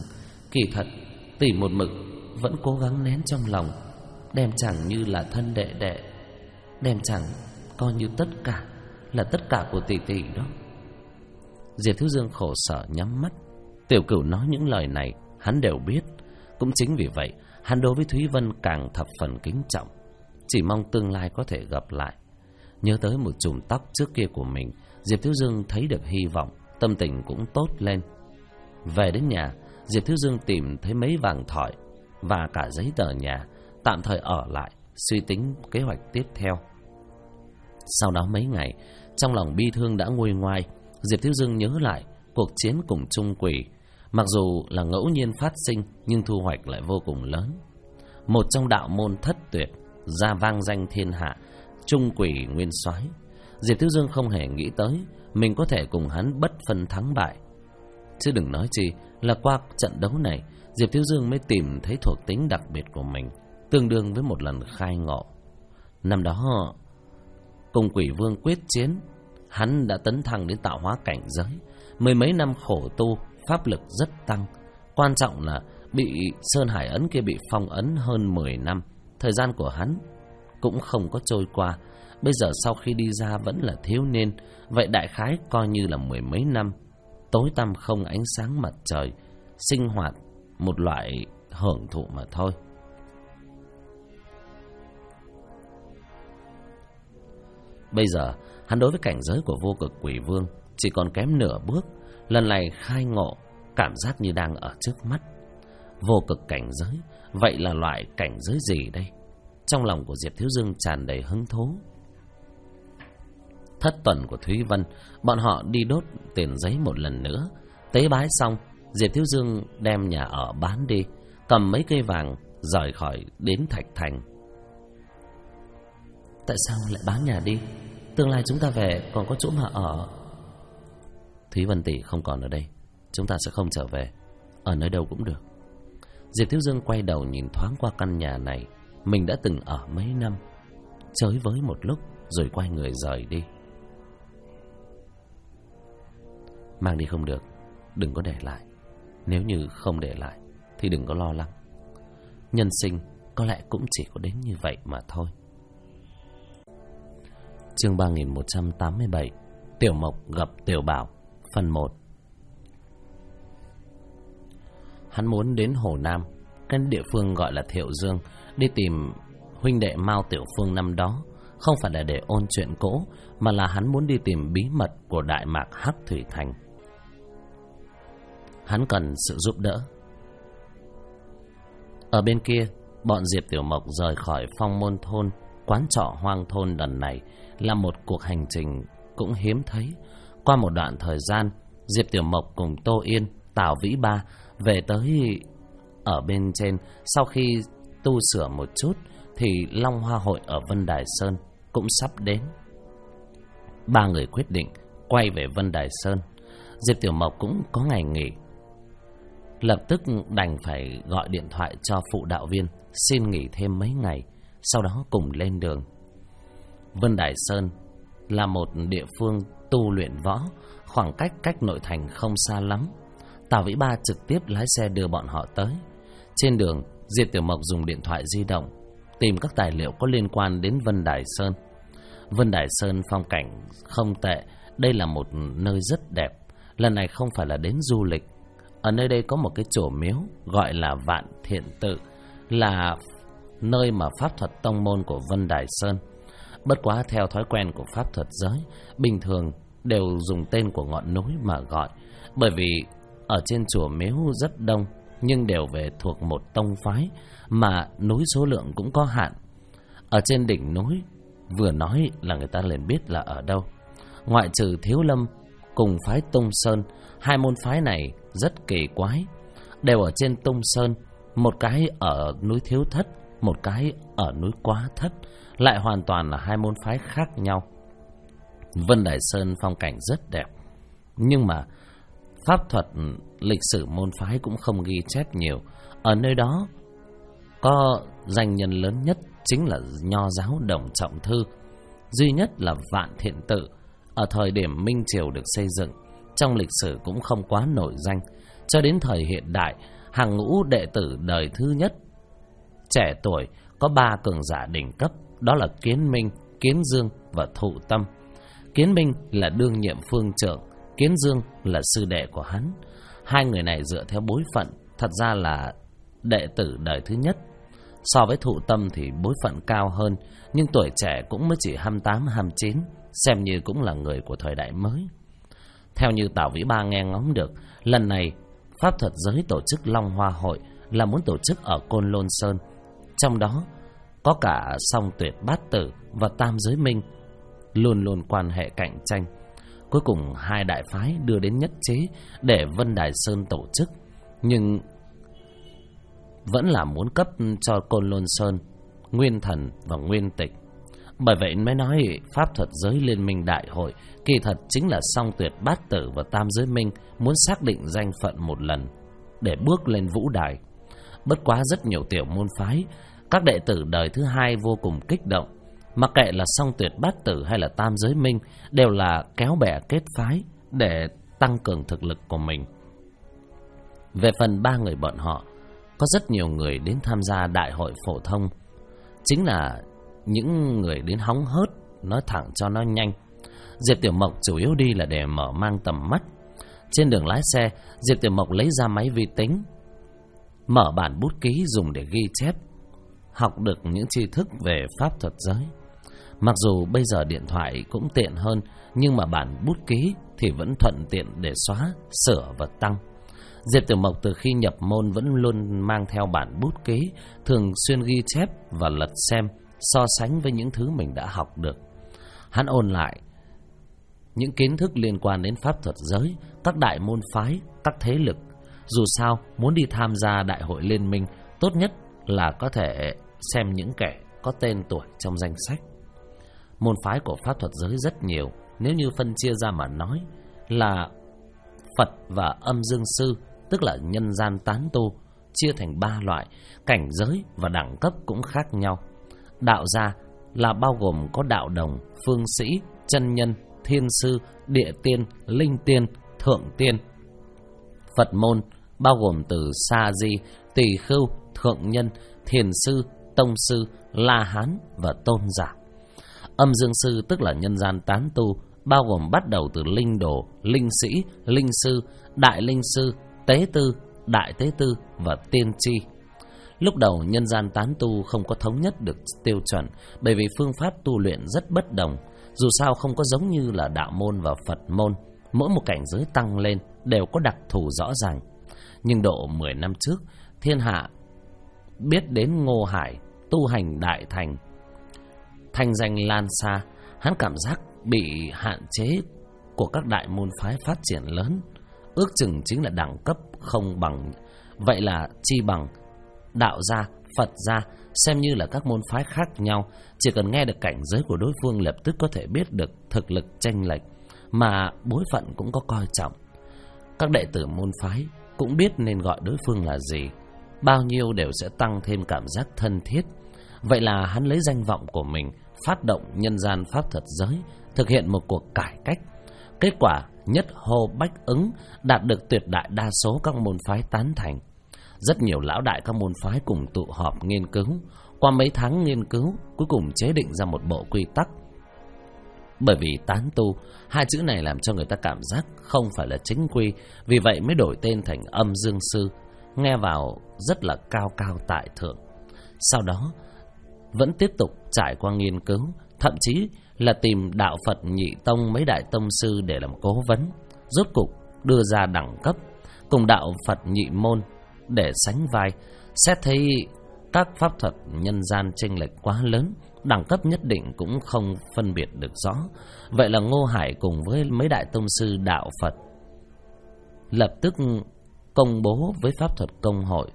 Kỳ thật tỷ một mực vẫn cố gắng nén trong lòng, đem chẳng như là thân đệ đệ, đem chẳng coi như tất cả là tất cả của tỷ tỷ đó. Diệp Thiếu Dương khổ sở nhắm mắt. Tiểu Cửu nói những lời này hắn đều biết. Cũng chính vì vậy hắn đối với Thúy Vân càng thập phần kính trọng, chỉ mong tương lai có thể gặp lại. Nhớ tới một chùm tóc trước kia của mình, Diệp Thiếu Dương thấy được hy vọng, tâm tình cũng tốt lên. Về đến nhà, Diệp Thiếu Dương tìm thấy mấy vàng thỏi và cả giấy tờ nhà, tạm thời ở lại, suy tính kế hoạch tiếp theo. Sau đó mấy ngày, trong lòng bi thương đã nguôi ngoai, Diệp Thiếu Dương nhớ lại cuộc chiến cùng Trung Quỷ. Mặc dù là ngẫu nhiên phát sinh, nhưng thu hoạch lại vô cùng lớn. Một trong đạo môn thất tuyệt, ra vang danh thiên hạ, Trung Quỷ nguyên soái. Diệp Thiếu Dương không hề nghĩ tới mình có thể cùng hắn bất phân thắng bại. Chứ đừng nói chi là qua trận đấu này, Diệp Thiếu Dương mới tìm thấy thuộc tính đặc biệt của mình, tương đương với một lần khai ngộ. Năm đó cùng Quỷ Vương quyết chiến, hắn đã tấn thăng đến tạo hóa cảnh giới. Mười mấy năm khổ tu, pháp lực rất tăng. Quan trọng là bị Sơn Hải ấn kia bị phong ấn hơn 10 năm. Thời gian của hắn cũng không có trôi qua. Bây giờ sau khi đi ra vẫn là thiếu niên, vậy đại khái coi như là mười mấy năm tối tăm không ánh sáng mặt trời, sinh hoạt một loại hưởng thụ mà thôi. Bây giờ hắn đối với cảnh giới của vô cực Quỷ Vương chỉ còn kém nửa bước. Lần này khai ngộ, cảm giác như đang ở trước mắt. Vô cực cảnh giới, vậy là loại cảnh giới gì đây? Trong lòng của Diệp Thiếu Dương tràn đầy hứng thú. Thất tuần của Thúy Vân, bọn họ đi đốt tiền giấy một lần nữa. Tế bái xong, Diệp Thiếu Dương đem nhà ở bán đi, cầm mấy cây vàng rời khỏi đến Thạch Thành. Tại sao lại bán nhà đi? Tương lai chúng ta về còn có chỗ mà ở. Thúy Vân tỷ không còn ở đây, chúng ta sẽ không trở về, ở nơi đâu cũng được. Diệp Thiếu Dương quay đầu nhìn thoáng qua căn nhà này mình đã từng ở mấy năm, chới với một lúc rồi quay người rời đi. Mang đi không được, đừng có để lại. Nếu như không để lại thì đừng có lo lắng. Nhân sinh có lẽ cũng chỉ có đến như vậy mà thôi. Chương 3187, Tiểu Mộc gặp Tiểu Bảo, phần 1. Hắn muốn đến Hồ Nam, cái địa phương gọi là Thiệu Dương, đi tìm huynh đệ Mao Tiểu Phương năm đó. Không phải là để ôn chuyện cũ, mà là hắn muốn đi tìm bí mật của Đại Mạc Hắc Thủy Thành. Hắn cần sự giúp đỡ. Ở bên kia, bọn Diệp Tiểu Mộc rời khỏi Phong Môn Thôn, quán trọ hoang thôn lần này là một cuộc hành trình cũng hiếm thấy. Qua một đoạn thời gian, Diệp Tiểu Mộc cùng Tô Yên, Tào Vĩ Ba về tới ở bên trên. Sau khi tu sửa một chút thì Long Hoa Hội ở Vân Đài Sơn cũng sắp đến. Ba người quyết định quay về Vân Đài Sơn. Diệp Tiểu Mộc cũng có ngày nghỉ, lập tức đành phải gọi điện thoại cho phụ đạo viên xin nghỉ thêm mấy ngày, sau đó cùng lên đường. Vân Đài Sơn là một địa phương tu luyện võ, khoảng cách nội thành không xa lắm. Tào Vĩ Ba trực tiếp lái xe đưa bọn họ tới. Trên đường, Diệp Tiểu Mộc dùng điện thoại di động tìm các tài liệu có liên quan đến Vân Đài Sơn. Vân Đài Sơn phong cảnh không tệ, đây là một nơi rất đẹp. Lần này không phải là đến du lịch. Ở nơi đây có một cái chùa miếu gọi là Vạn Thiện Tự, là nơi mà pháp thuật tông môn của Vân Đài Sơn. Bất quá theo thói quen của pháp thuật giới, bình thường đều dùng tên của ngọn núi mà gọi. Bởi vì ở trên chùa miếu rất đông, nhưng đều về thuộc một tông phái, mà núi số lượng cũng có hạn. Ở trên đỉnh núi, vừa nói là người ta liền biết là ở đâu. Ngoại trừ Thiếu Lâm cùng phái Tung Sơn, hai môn phái này rất kỳ quái, đều ở trên Tung Sơn, một cái ở núi Thiếu Thất, một cái ở núi Quá Thất, lại hoàn toàn là hai môn phái khác nhau. Vân Đài Sơn phong cảnh rất đẹp, nhưng mà pháp thuật lịch sử môn phái cũng không ghi chép nhiều. Ở nơi đó có danh nhân lớn nhất chính là nho giáo Đồng Trọng Thư. Duy nhất là Vạn Thiện Tự, ở thời điểm Minh Triều được xây dựng, trong lịch sử cũng không quá nổi danh. Cho đến thời hiện đại, Hàng ngũ đệ tử đời thứ nhất trẻ tuổi có 3 cường giả đỉnh cấp, đó là Kiến Minh, Kiến Dương và Thụ Tâm. Kiến Minh là đương nhiệm phương trưởng, Kiến Dương là sư đệ của hắn. Hai người này dựa theo bối phận thật ra là đệ tử đời thứ nhất. So với Thụ Tâm thì bối phận cao hơn, nhưng tuổi trẻ cũng mới chỉ 28, 29, xem như cũng là người của thời đại mới. Theo như Tào Vĩ Ba nghe ngóng được, lần này pháp thuật giới tổ chức Long Hoa Hội là muốn tổ chức ở Côn Lôn Sơn. Trong đó có cả Song Tuyệt Bát Tử và Tam Giới Minh, luôn luôn quan hệ cạnh tranh. Cuối cùng hai đại phái đưa đến nhất trí để Vân Đài Sơn tổ chức, nhưng vẫn là muốn cấp cho Côn Lôn Sơn Nguyên Thần và Nguyên Tịch. Bởi vậy mới nói pháp thuật giới liên minh đại hội kỳ thật chính là Song Tuyệt Bát Tử và Tam Giới Minh muốn xác định danh phận một lần để bước lên vũ đài. Bất quá rất nhiều tiểu môn phái, các đệ tử đời thứ hai vô cùng kích động. Mặc kệ là Song Tuyệt Bát Tử hay là Tam Giới Minh, đều là kéo bè kết phái để tăng cường thực lực của mình. Về phần 3 người bọn họ, có rất nhiều người đến tham gia đại hội phổ thông, chính là những người đến hóng hớt, nói thẳng cho nó nhanh. Diệp Tiểu Mộc chủ yếu đi là để mở mang tầm mắt. Trên đường lái xe, Diệp Tiểu Mộc lấy ra máy vi tính, mở bản bút ký dùng để ghi chép, học được những tri thức về pháp thuật giới. Mặc dù bây giờ điện thoại cũng tiện hơn, nhưng mà bản bút ký thì vẫn thuận tiện để xóa, sửa và tăng. Diệp Tiểu Mộc từ khi nhập môn vẫn luôn mang theo bản bút ký, thường xuyên ghi chép và lật xem, so sánh với những thứ mình đã học được. Hắn ôn lại những kiến thức liên quan đến pháp thuật giới, các đại môn phái, các thế lực. Dù sao, muốn đi tham gia đại hội liên minh, tốt nhất là có thể xem những kẻ có tên tuổi trong danh sách. Môn phái của pháp thuật giới rất nhiều, nếu như phân chia ra mà nói là Phật và Âm Dương Sư, tức là nhân gian tán tu, chia thành 3 loại, cảnh giới và đẳng cấp cũng khác nhau. Đạo gia là bao gồm có đạo đồng, phương sĩ, chân nhân, thiên sư, địa tiên, linh tiên, thượng tiên. Phật môn bao gồm từ sa di, tỳ khưu, thượng nhân, thiền sư, tông sư, la hán và tôn giả. Âm Dương Sư tức là nhân gian tán tu, bao gồm bắt đầu từ linh đồ, linh sĩ, linh sư, đại linh sư, tế tư, đại tế tư và tiên tri. Lúc đầu nhân gian tán tu không có thống nhất được tiêu chuẩn, bởi vì phương pháp tu luyện rất bất đồng. Dù sao không có giống như là đạo môn và Phật môn, mỗi một cảnh giới tăng lên đều có đặc thù rõ ràng. Nhưng độ 10 năm trước, thiên hạ biết đến Ngô Hải tu hành đại thành, thanh danh lan xa. Hắn cảm giác bị hạn chế của các đại môn phái phát triển lớn, ước chừng chính là đẳng cấp không bằng. Vậy là chi bằng đạo gia, Phật gia xem như là các môn phái khác nhau, chỉ cần nghe được cảnh giới của đối phương lập tức có thể biết được thực lực chênh lệch, mà bối phận cũng có coi trọng. Các đệ tử môn phái cũng biết nên gọi đối phương là gì, bao nhiêu đều sẽ tăng thêm cảm giác thân thiết. Vậy là hắn lấy danh vọng của mình phát động nhân gian pháp thuật giới, thực hiện một cuộc cải cách. Kết quả nhất hô bách ứng, đạt được tuyệt đại đa số các môn phái tán thành. Rất nhiều lão đại các môn phái cùng tụ họp nghiên cứu. Qua mấy tháng nghiên cứu, cuối cùng chế định ra một bộ quy tắc. Bởi vì tán tu, hai chữ này làm cho người ta cảm giác không phải là chính quy, vì vậy mới đổi tên thành Âm Dương Sư, nghe vào rất là cao cao tại thượng. Sau đó vẫn tiếp tục trải qua nghiên cứu, thậm chí là tìm đạo Phật nhị tông mấy đại tông sư để làm cố vấn, rốt cục đưa ra đẳng cấp cùng đạo Phật nhị môn để sánh vai. Xét thấy các pháp thuật nhân gian chênh lệch quá lớn, đẳng cấp nhất định cũng không phân biệt được rõ. Vậy là Ngô Hải cùng với mấy đại tông sư đạo Phật lập tức công bố với pháp thuật công hội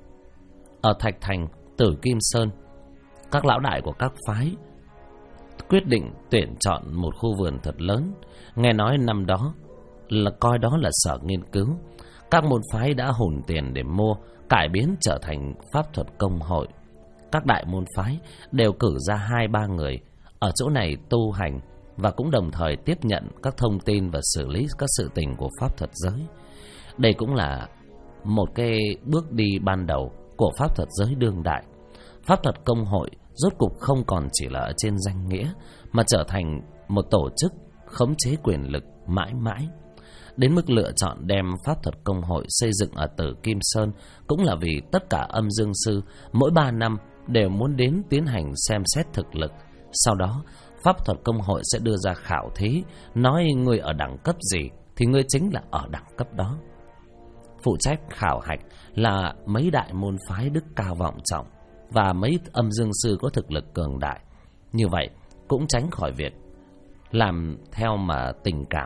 ở Thạch Thành, Tử Kim Sơn. Các lão đại của các phái quyết định tuyển chọn một khu vườn thật lớn. Nghe nói năm đó là coi đó là sở nghiên cứu. Các môn phái đã hùn tiền để mua, cải biến trở thành pháp thuật công hội. Các đại môn phái đều cử ra 2-3 người ở chỗ này tu hành, và cũng đồng thời tiếp nhận các thông tin và xử lý các sự tình của pháp thuật giới. Đây cũng là một cái bước đi ban đầu của pháp thuật giới đương đại. Pháp thuật công hội rốt cục không còn chỉ là ở trên danh nghĩa, mà trở thành một tổ chức khống chế quyền lực mãi mãi. Đến mức lựa chọn đem pháp thuật công hội xây dựng ở Tử Kim Sơn cũng là vì tất cả âm dương sư mỗi 3 năm đều muốn đến tiến hành xem xét thực lực. Sau đó, pháp thuật công hội sẽ đưa ra khảo thí, nói người ở đẳng cấp gì thì người chính là ở đẳng cấp đó. Phụ trách khảo hạch là mấy đại môn phái đức cao vọng trọng và mấy âm dương sư có thực lực cường đại. Như vậy cũng tránh khỏi việc làm theo mà tình cảm.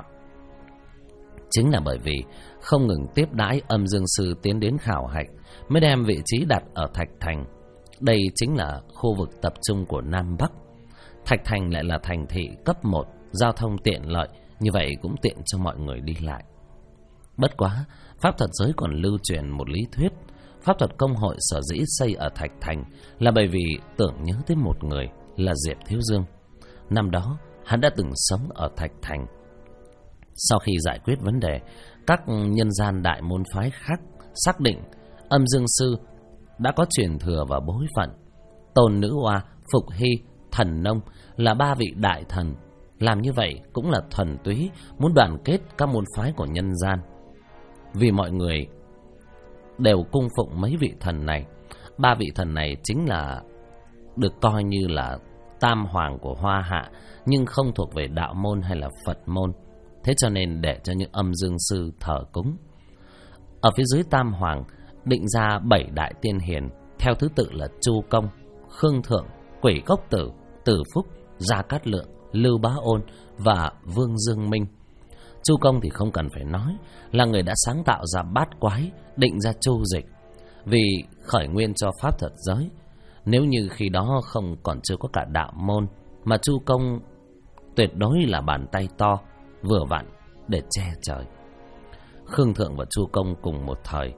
Chính là bởi vì không ngừng tiếp đãi âm dương sư tiến đến khảo hạch mới đem vị trí đặt ở Thạch Thành. Đây chính là khu vực tập trung của Nam Bắc. Thạch Thành lại là thành thị cấp 1, giao thông tiện lợi, như vậy cũng tiện cho mọi người đi lại. Bất quá, pháp thuật giới còn lưu truyền một lý thuyết. Pháp thuật công hội sở dĩ xây ở Thạch Thành là bởi vì tưởng nhớ tới một người là Diệp Thiếu Dương. Năm đó, hắn đã từng sống ở Thạch Thành. Sau khi giải quyết vấn đề, các nhân gian đại môn phái khác xác định âm dương sư đã có truyền thừa và bối phận. Tôn Nữ Hoa, Phục Hy, Thần Nông là 3 vị đại thần. Làm như vậy cũng là thuần túy muốn đoàn kết các môn phái của nhân gian. Vì mọi người đều cung phụng mấy vị thần này. 3 vị thần này chính là được coi như là tam hoàng của Hoa Hạ, nhưng không thuộc về đạo môn hay là Phật môn. Thế cho nên để cho những âm dương sư thờ cúng. Ở phía dưới tam hoàng định ra 7 đại tiên hiền, theo thứ tự là Chu Công, Khương Thượng, Quỷ Cốc Tử, Tử Phúc, Gia Cát Lượng, Lưu Bá Ôn và Vương Dương Minh. Chu Công thì không cần phải nói, là người đã sáng tạo ra bát quái, định ra chu dịch, vì khởi nguyên cho pháp thuật giới. Nếu như khi đó không còn chưa có cả đạo môn, mà Chu Công tuyệt đối là bàn tay to, vừa vặn để che trời. Khương Thượng và Chu Công cùng một thời,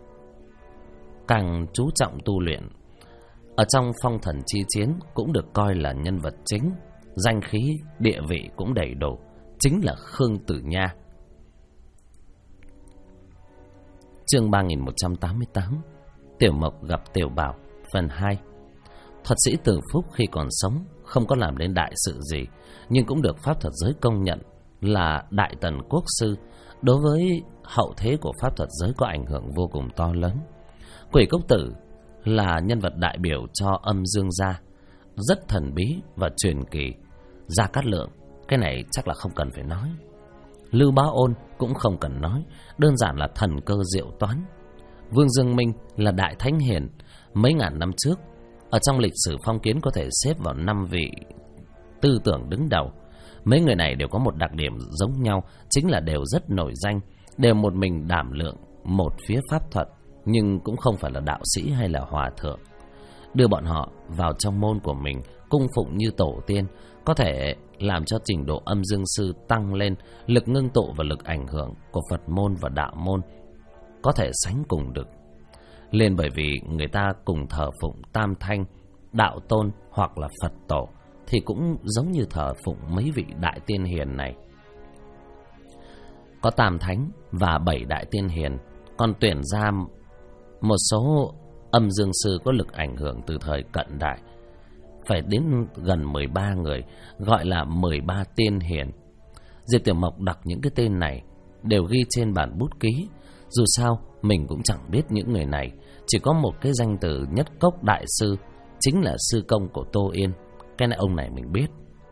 càng chú trọng tu luyện. Ở trong phong thần chi chiến cũng được coi là nhân vật chính, danh khí, địa vị cũng đầy đủ, chính là Khương Tử Nha. Chương 3188, Tiểu Mộc gặp Tiểu Bảo, phần 2. Thuật sĩ Tử Phúc khi còn sống không có làm đến đại sự gì, nhưng cũng được pháp thuật giới công nhận là đại tần quốc sư. Đối với hậu thế của pháp thuật giới có ảnh hưởng vô cùng to lớn. Quỷ Cốc Tử là nhân vật đại biểu cho âm dương gia, rất thần bí và truyền kỳ. Gia Cát Lượng, cái này chắc là không cần phải nói. Lưu Bá Ôn cũng không cần nói, đơn giản là thần cơ diệu toán. Vương Dương Minh là đại thánh hiền, mấy ngàn năm trước ở trong lịch sử phong kiến có thể xếp vào 5 vị tư tưởng đứng đầu. Mấy người này đều có một đặc điểm giống nhau, chính là đều rất nổi danh, đều một mình đảm lượng một phía pháp thuật, nhưng cũng không phải là đạo sĩ hay là hòa thượng. Đưa bọn họ vào trong môn của mình, cung phụng như tổ tiên, có thể làm cho trình độ âm dương sư tăng lên, lực ngưng tụ và lực ảnh hưởng của Phật môn và đạo môn có thể sánh cùng được. Liền bởi vì người ta cùng thờ phụng Tam Thanh, Đạo Tôn hoặc là Phật Tổ, thì cũng giống như thờ phụng mấy vị đại tiên hiền này. Có Tam Thánh và 7 đại tiên hiền, còn tuyển ra một số âm dương sư có lực ảnh hưởng từ thời cận đại, phải đến gần 13 người, gọi là 13 tiên hiền. Diệp Tiểu Mộc đọc những cái tên này đều ghi trên bản bút ký. Dù sao mình cũng chẳng biết những người này, chỉ có một cái danh từ Nhất Cốc Đại Sư, chính là sư công của Tô Yên. Cái này ông này mình biết.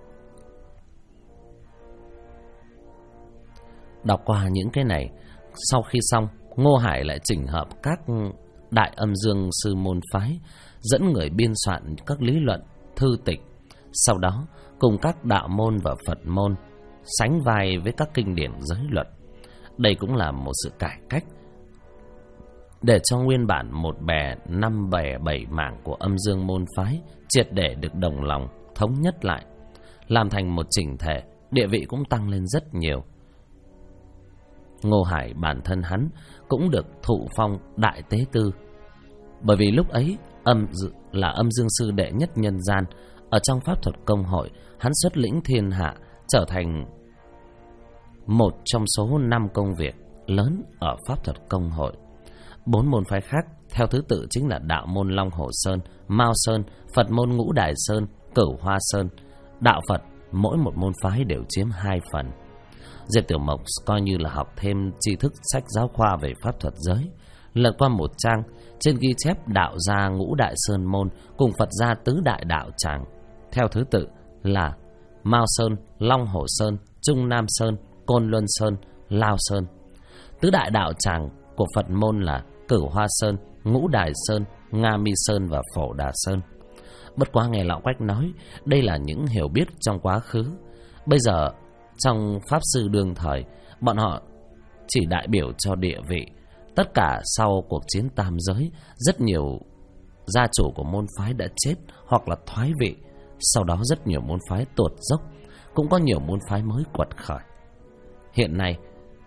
Đọc qua những cái này, sau khi xong, Ngô Hải lại chỉnh hợp các đại âm dương sư môn phái, dẫn người biên soạn các lý luận, thư tịch. Sau đó, cùng các đạo môn và Phật môn sánh vai với các kinh điển giới luật. Đây cũng là một sự cải cách, để cho nguyên bản một bè 5 bè 7 mảng của âm dương môn phái triệt để được đồng lòng, thống nhất lại, làm thành một chỉnh thể, địa vị cũng tăng lên rất nhiều. Ngô Hải bản thân hắn cũng được thụ phong đại tế tư, bởi vì lúc ấy là âm dương sư đệ nhất nhân gian. Ở trong pháp thuật công hội, hắn xuất lĩnh thiên hạ, trở thành một trong số 5 công việc lớn ở pháp thuật công hội. 4 môn phái khác theo thứ tự chính là đạo môn Long Hồ Sơn, Mao Sơn, Phật môn Ngũ Đài Sơn, Cửu Hoa Sơn. Đạo Phật mỗi một môn phái đều chiếm 2 phần. Diệp Tiểu Mộc coi như là học thêm tri thức sách giáo khoa về pháp thuật giới. Lật qua một trang, trên ghi chép đạo gia Ngũ Đại Sơn môn cùng Phật gia Tứ Đại Đạo Tràng theo thứ tự là Mao Sơn, Long Hồ Sơn, Trung Nam Sơn, Côn Luân Sơn, Lao Sơn. Tứ Đại Đạo Tràng của Phật môn là Cửu Hoa Sơn, Ngũ Đài Sơn, Nga Mi Sơn và Phổ Đà Sơn. Bất quá nghe lão Quách nói, đây là những hiểu biết trong quá khứ. Bây giờ trong pháp sư đương thời, bọn họ chỉ đại biểu cho địa vị. Tất cả sau cuộc chiến tam giới, rất nhiều gia chủ của môn phái đã chết hoặc là thoái vị. Sau đó rất nhiều môn phái tuột dốc, cũng có nhiều môn phái mới quật khởi. Hiện nay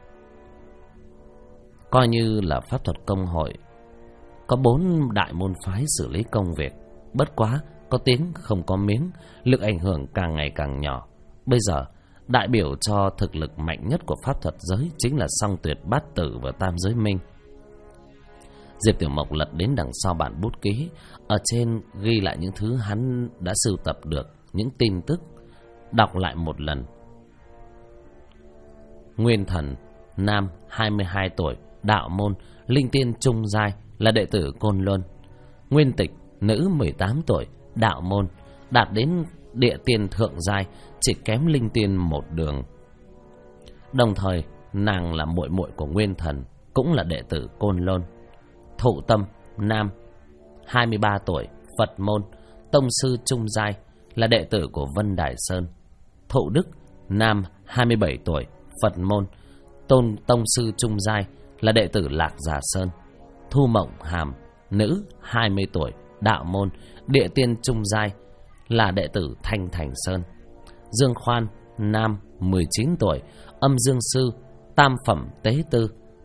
coi như là pháp thuật công hội có 4 đại môn phái xử lý công việc. Bất quá có tiếng không có miếng, lực ảnh hưởng càng ngày càng nhỏ. Bây giờ đại biểu cho thực lực mạnh nhất của pháp thuật giới chính là Song Tuyệt, Bát Tử và Tam Giới Minh. Diệp Tiểu Mộc lật đến đằng sau bản bút ký, ở trên ghi lại những thứ hắn đã sưu tập được, những tin tức. Đọc lại một lần. Nguyên Thần, nam, 22 tuổi, đạo môn Linh Tiên Trung giai, là đệ tử Côn Luân. Nguyên Tịch, nữ, 18 tuổi, đạo môn, đạt đến địa tiên thượng giai, chỉ kém Linh Tiên một đường. Đồng thời nàng là muội muội của Nguyên Thần, cũng là đệ tử Côn Luân. Thụ Tâm, nam, 23 tuổi, Phật môn, tông sư trung giai, là đệ tử của Vân Đài Sơn. Thụ Đức, nam, 27 tuổi, Phật môn, tông sư trung giai, là đệ tử Lạc Già Sơn. Thu Mộng Hàm, nữ, 20 tuổi, đạo môn, địa tiên trung giai, là đệ tử Thanh Thành Sơn. Dương Khoan, nam, 19 tuổi, âm dương sư, tam phẩm tế tư,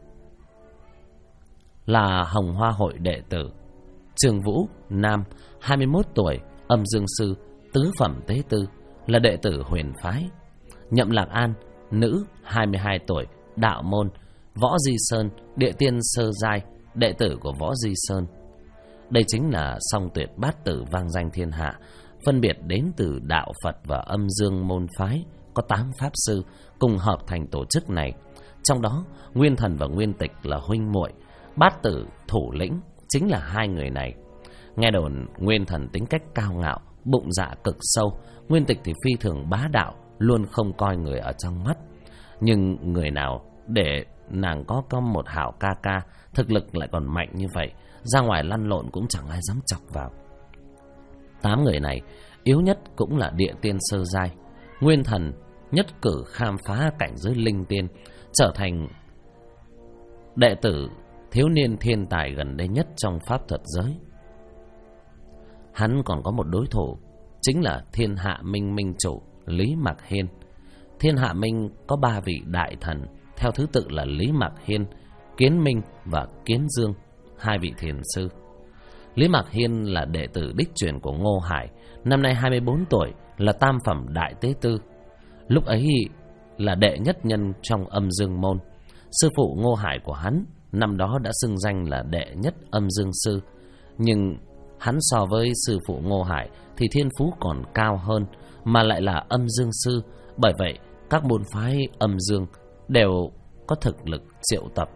là Hồng Hoa hội đệ tử. Trường Vũ, nam, 21 tuổi, âm dương sư, tứ phẩm tế tư, là đệ tử Huyền phái. Nhậm Lạc An, nữ, 22 tuổi, đạo môn, Võ Di Sơn, địa tiên sơ giai, đệ tử của Võ Di Sơn. Đây chính là Song Tuyệt, Bát Tử vang danh thiên hạ, phân biệt đến từ đạo Phật và âm dương môn phái, có 8 pháp sư cùng hợp thành tổ chức này. Trong đó, Nguyên Thần và Nguyên Tịch là huynh muội, Bát Tử thủ lĩnh chính là 2 người này. Nghe đồn Nguyên Thần tính cách cao ngạo, bụng dạ cực sâu, Nguyên Tịch thì phi thường bá đạo, luôn không coi người ở trong mắt. Nhưng người nào để nàng có một hảo ca ca, thực lực lại còn mạnh như vậy, ra ngoài lăn lộn cũng chẳng ai dám chọc vào. 8 người này yếu nhất cũng là địa tiên sơ giai. Nguyên Thần nhất cử khám phá cảnh giới linh tiên, trở thành đệ tử thiếu niên thiên tài gần đây nhất trong pháp thuật giới. Hắn còn có một đối thủ, chính là Thiên Hạ Minh Minh chủ Lý Mạc Hiên. Thiên Hạ Minh có 3 vị đại thần, theo thứ tự là Lý Mạc Hiên, Kiến Minh và Kiến Dương, 2 vị thiền sư. Lý Mạc Hiên là đệ tử đích truyền của Ngô Hải, năm nay 24 tuổi, là tam phẩm đại tế tư. Lúc ấy là đệ nhất nhân trong âm dương môn. Sư phụ Ngô Hải của hắn năm đó đã xưng danh là đệ nhất âm dương sư, nhưng hắn so với sư phụ Ngô Hải thì thiên phú còn cao hơn, mà lại là âm dương sư. Bởi vậy các môn phái âm dương đều có thực lực triệu tập.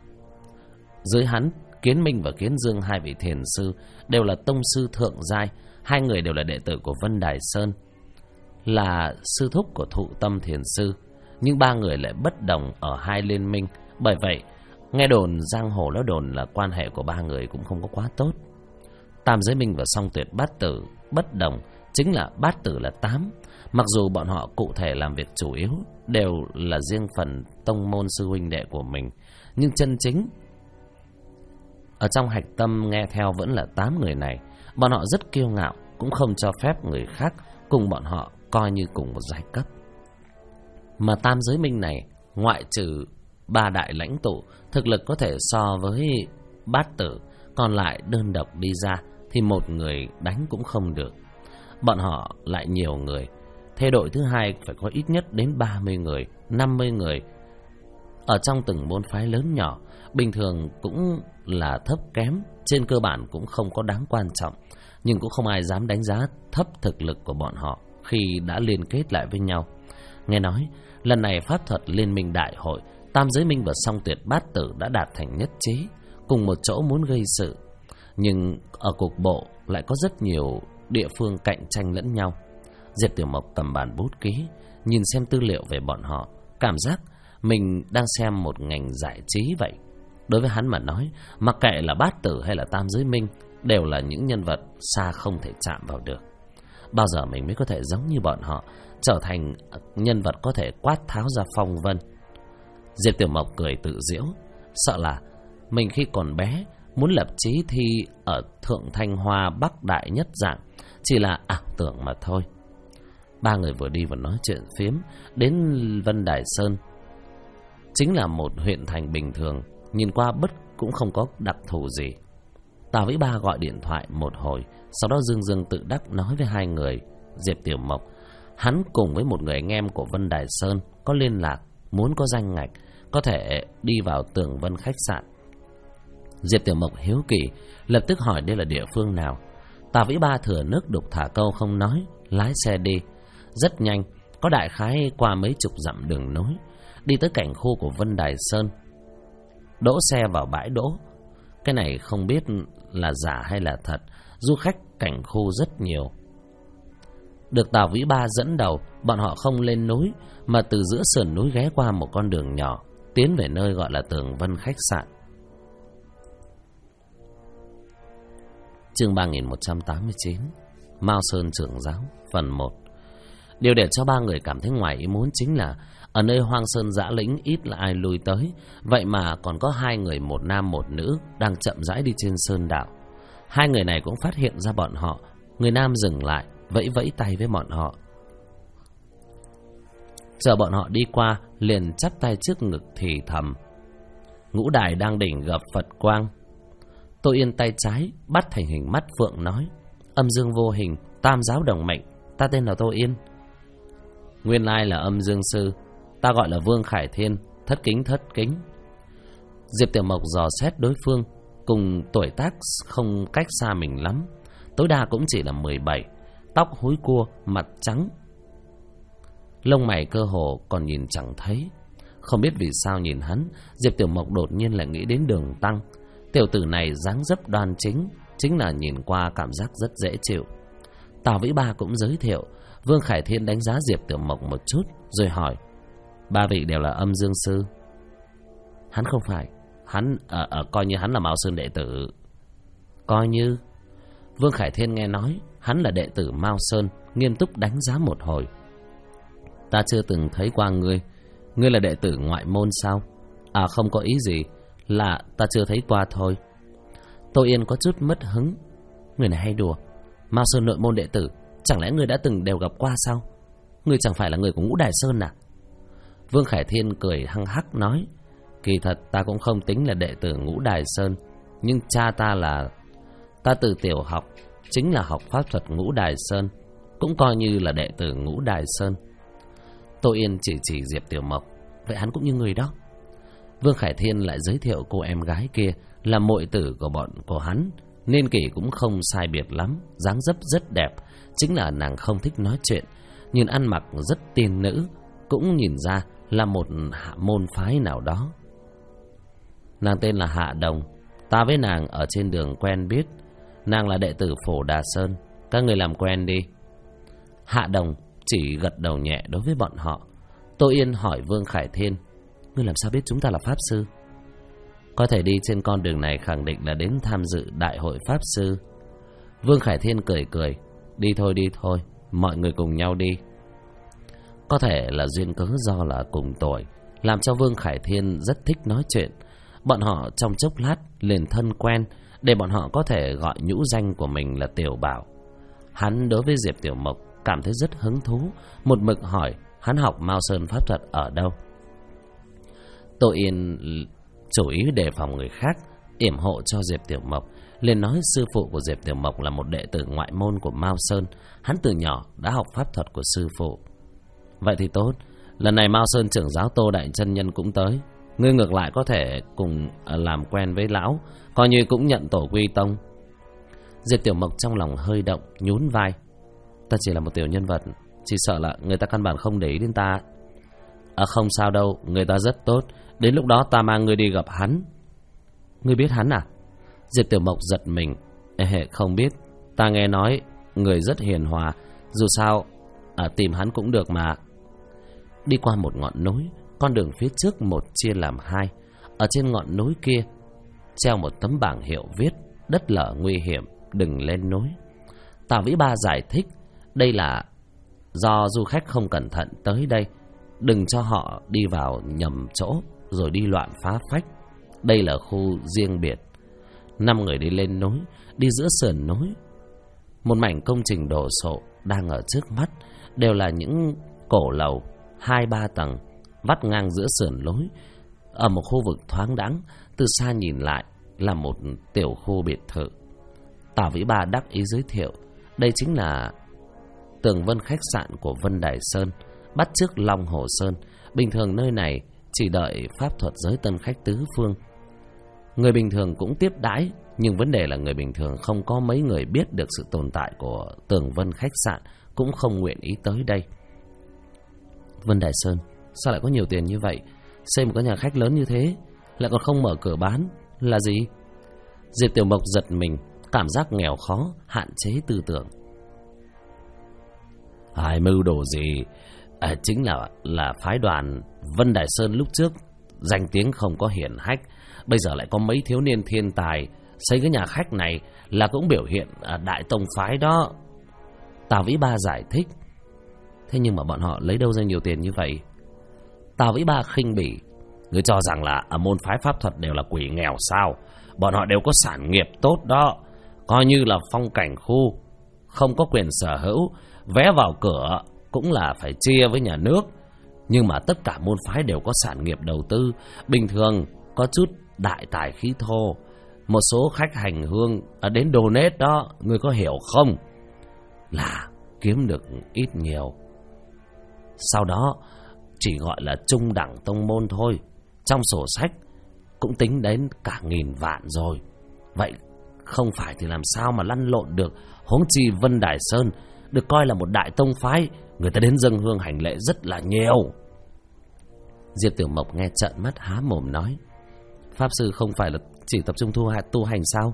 Dưới hắn, Kiến Minh và Kiến Dương, 2 vị thiền sư, đều là tông sư thượng giai. 2 người đều là đệ tử của Vân Đài Sơn, là sư thúc của Thụ Tâm thiền sư. Nhưng 3 người lại bất đồng ở 2 liên minh. Bởi vậy nghe đồn giang hồ nó đồn là quan hệ của 3 người cũng không có quá tốt. Tam Giới Minh và Song Tuyệt, Bát Tử bất đồng, chính là Bát Tử là 8. Mặc dù bọn họ cụ thể làm việc chủ yếu đều là riêng phần tông môn sư huynh đệ của mình, nhưng chân chính ở trong hạch tâm nghe theo vẫn là 8 người này. Bọn họ rất kiêu ngạo, cũng không cho phép người khác cùng bọn họ coi như cùng một giai cấp. Mà Tam Giới Minh này, ngoại trừ 3 đại lãnh tụ thực lực có thể so với Bát Tử, còn lại đơn độc đi ra thì một người đánh cũng không được. Bọn họ lại nhiều người, thế đội thứ 2 phải có ít nhất đến 30 người, 50 người. ở trong từng môn phái lớn nhỏ, bình thường cũng là thấp kém, trên cơ bản cũng không có đáng quan trọng, nhưng cũng không ai dám đánh giá thấp thực lực của bọn họ khi đã liên kết lại với nhau. Nghe nói, lần này pháp thuật liên minh đại hội, Tam Giới Minh và Song Tuyệt Bát Tử đã đạt thành nhất trí, cùng một chỗ muốn gây sự. Nhưng ở cục bộ lại có rất nhiều địa phương cạnh tranh lẫn nhau. Diệp Tiểu Mộc cầm bản bút ký, nhìn xem tư liệu về bọn họ, cảm giác mình đang xem một ngành giải trí vậy. Đối với hắn mà nói, mặc kệ là Bát Tử hay là Tam Giới Minh, đều là những nhân vật xa không thể chạm vào được. Bao giờ mình mới có thể giống như bọn họ, trở thành nhân vật có thể quát tháo ra phong vân? Diệp Tiểu Mộc cười tự giễu, sợ là mình khi còn bé muốn lập chí thi ở Thượng Thanh Hoa Bắc Đại Nhất Dạng chỉ là ảo tưởng mà thôi. Ba người vừa đi vừa nói chuyện phiếm, đến Vân Đài Sơn. Chính là một huyện thành bình thường, nhìn qua cũng không có đặc thù gì. Tào Vĩ Ba gọi điện thoại một hồi, sau đó Dương Dương tự đắc nói với hai người Diệp Tiểu Mộc, hắn cùng với một người anh em của Vân Đài Sơn có liên lạc, muốn có danh ngạch, có thể đi vào Tường Vân khách sạn. Diệp Tiểu Mộc hiếu kỳ, lập tức hỏi đây là địa phương nào. Tào Vĩ Ba thừa nước đục thả câu không nói, lái xe đi. Rất nhanh, có đại khái qua mấy chục dặm đường nối, đi tới cảnh khu của Vân Đài Sơn. Đỗ xe vào bãi đỗ. Cái này không biết là giả hay là thật, du khách cảnh khu rất nhiều. Được Tào Vĩ Ba dẫn đầu, bọn họ không lên núi, mà từ giữa sườn núi ghé qua một con đường nhỏ, tiến về nơi gọi là Tường Vân khách sạn. Chương 3189, Mao Sơn trưởng giáo, phần 1. Điều để cho ba người cảm thấy ngoài ý muốn chính là ở nơi hoang sơn dã lĩnh ít là ai lui tới, vậy mà còn có hai người, một nam một nữ, đang chậm rãi đi trên sơn đạo. Hai người này cũng phát hiện ra bọn họ. Người nam dừng lại, vẫy vẫy tay với bọn họ. Chờ bọn họ đi qua, liền chắp tay trước ngực thì thầm: Ngũ đài đang đỉnh gặp Phật quang. Tô Yên tay trái bắt thành hình mắt phượng nói: Âm dương vô hình, tam giáo đồng mệnh, ta tên là Tô Yên. Nguyên lai là Âm Dương sư, ta gọi là Vương Khải Thiên, thất kính. Diệp Tiểu Mộc dò xét đối phương, cùng tuổi tác không cách xa mình lắm, tối đa cũng chỉ là 17, tóc húi cua, mặt trắng, lông mày cơ hồ còn nhìn chẳng thấy. Không biết vì sao nhìn hắn, Diệp Tiểu Mộc đột nhiên lại nghĩ đến Đường Tăng. Tiểu tử này dáng dấp đoan chính, chính là nhìn qua cảm giác rất dễ chịu. Tào Vĩ Ba cũng giới thiệu. Vương Khải Thiên đánh giá Diệp Tiểu Mộc một chút, rồi hỏi: Ba vị đều là Âm Dương sư? Hắn không phải, hắn coi như hắn là Mao Sơn đệ tử. Coi như? Vương Khải Thiên nghe nói hắn là đệ tử Mao Sơn, nghiêm túc đánh giá một hồi. Ta chưa từng thấy qua ngươi. Ngươi là đệ tử ngoại môn sao? À không, có ý gì, là ta chưa thấy qua thôi. Tô Yên có chút mất hứng. Người này hay đùa. Mao Sơn nội môn đệ tử, chẳng lẽ ngươi đã từng đều gặp qua sao? Ngươi chẳng phải là người của Ngũ Đài Sơn à? Vương Khải Thiên cười hăng hắc nói: Kỳ thật ta cũng không tính là đệ tử Ngũ Đài Sơn, nhưng cha ta từ tiểu học chính là học pháp thuật Ngũ Đài Sơn, cũng coi như là đệ tử Ngũ Đài Sơn. Tô Yên chỉ Diệp Tiểu Mộc: Vậy hắn cũng như người đó. Vương Khải Thiên lại giới thiệu cô em gái kia là muội tử của hắn, niên kỷ cũng không sai biệt lắm, dáng dấp rất đẹp, chính là nàng không thích nói chuyện, nhìn ăn mặc rất tiên nữ, cũng nhìn ra là một môn phái nào đó. Nàng tên là Hạ Đồng, ta với nàng ở trên đường quen biết, nàng là đệ tử Phổ Đà Sơn, các người làm quen đi. Hạ Đồng chỉ gật đầu nhẹ đối với bọn họ. Tô Yên hỏi Vương Khải Thiên: Ngươi làm sao biết chúng ta là pháp sư? Có thể đi trên con đường này khẳng định là đến tham dự đại hội pháp sư. Vương Khải Thiên cười: Đi thôi, mọi người cùng nhau đi. Có thể là duyên cớ do là cùng tuổi, làm cho Vương Khải Thiên rất thích nói chuyện. Bọn họ trong chốc lát liền thân quen, để bọn họ có thể gọi nhũ danh của mình là Tiểu Bảo. Hắn đối với Diệp Tiểu Mộc cảm thấy rất hứng thú, một mực hỏi hắn học Mao Sơn pháp thuật ở đâu. Tô Yên chủ ý đề phòng người khác, yểm hộ cho Diệp Tiểu Mộc, liền nói sư phụ của Diệp Tiểu Mộc là một đệ tử ngoại môn của Mao Sơn, hắn từ nhỏ đã học pháp thuật của sư phụ. Vậy thì tốt, lần này Mao Sơn trưởng giáo Tô Đại chân nhân cũng tới, Ngươi ngược lại có thể cùng làm quen với lão, coi như cũng nhận tổ quy tông. Diệp Tiểu Mộc trong lòng hơi động, nhún vai. Ta chỉ là một tiểu nhân vật, chỉ sợ là người ta căn bản không để ý đến ta. Không sao đâu, người ta rất tốt. Đến lúc đó ta mang ngươi đi gặp hắn. Ngươi biết hắn à? Diệp Tiểu Mộc giật mình. Không biết, ta nghe nói người rất hiền hòa. Dù sao tìm hắn cũng được mà. Đi qua một ngọn núi, con đường phía trước một chia làm hai. Ở trên ngọn núi kia treo một tấm bảng hiệu viết: đất lở nguy hiểm, đừng lên núi. Tào Vĩ Ba giải thích đây là do du khách không cẩn thận tới đây, đừng cho họ đi vào nhầm chỗ rồi đi loạn phá phách. Đây là khu riêng biệt. 5 người đi lên núi, đi giữa sườn núi. Một mảnh công trình đồ sộ đang ở trước mắt, đều là những cổ lầu 2-3 tầng vắt ngang giữa sườn núi. Ở một khu vực thoáng đãng, từ xa nhìn lại là một tiểu khu biệt thự. Tào Vĩ Ba đắc ý giới thiệu đây chính là Tường Vân khách sạn của Vân Đài Sơn, bắt chước Long Hồ Sơn. Bình thường nơi này chỉ đợi pháp thuật giới tân khách tứ phương. Người bình thường cũng tiếp đãi, nhưng vấn đề là người bình thường không có mấy người biết được sự tồn tại của Tường Vân khách sạn, cũng không nguyện ý tới đây. Vân Đài Sơn sao lại có nhiều tiền như vậy? Xây một cái nhà khách lớn như thế lại còn không mở cửa bán là gì? Diệp Tiểu Mộc giật mình, cảm giác nghèo khó, hạn chế tư tưởng. Hai mưu đồ gì? Chính là phái đoàn Vân Đài Sơn lúc trước danh tiếng không có hiển hách, bây giờ lại có mấy thiếu niên thiên tài xây cái nhà khách này là cũng biểu hiện đại tông phái đó. Tào Vĩ Ba giải thích. Thế nhưng mà bọn họ lấy đâu ra nhiều tiền như vậy? Tào Vĩ Ba khinh bỉ. Ngươi cho rằng là ở môn phái pháp thuật đều là quỷ nghèo sao? Bọn họ đều có sản nghiệp tốt đó, coi như là phong cảnh khu, không có quyền sở hữu, vé vào cửa cũng là phải chia với nhà nước. Nhưng mà tất cả môn phái đều có sản nghiệp đầu tư, bình thường có chút đại tài khí thô. Một số khách hành hương đến donate đó, ngươi có hiểu không? Là kiếm được ít nhiều, sau đó chỉ gọi là trung đẳng tông môn thôi. Trong sổ sách cũng tính đến cả 1000 vạn rồi. Vậy không phải thì làm sao mà lăn lộn được? Huống chi Vân Đài Sơn được coi là một đại tông phái, người ta đến dâng hương hành lễ rất là nhiều. Diệp Tiểu Mộc nghe trợn mắt há mồm nói: Pháp sư không phải là chỉ tập trung tu hành sao?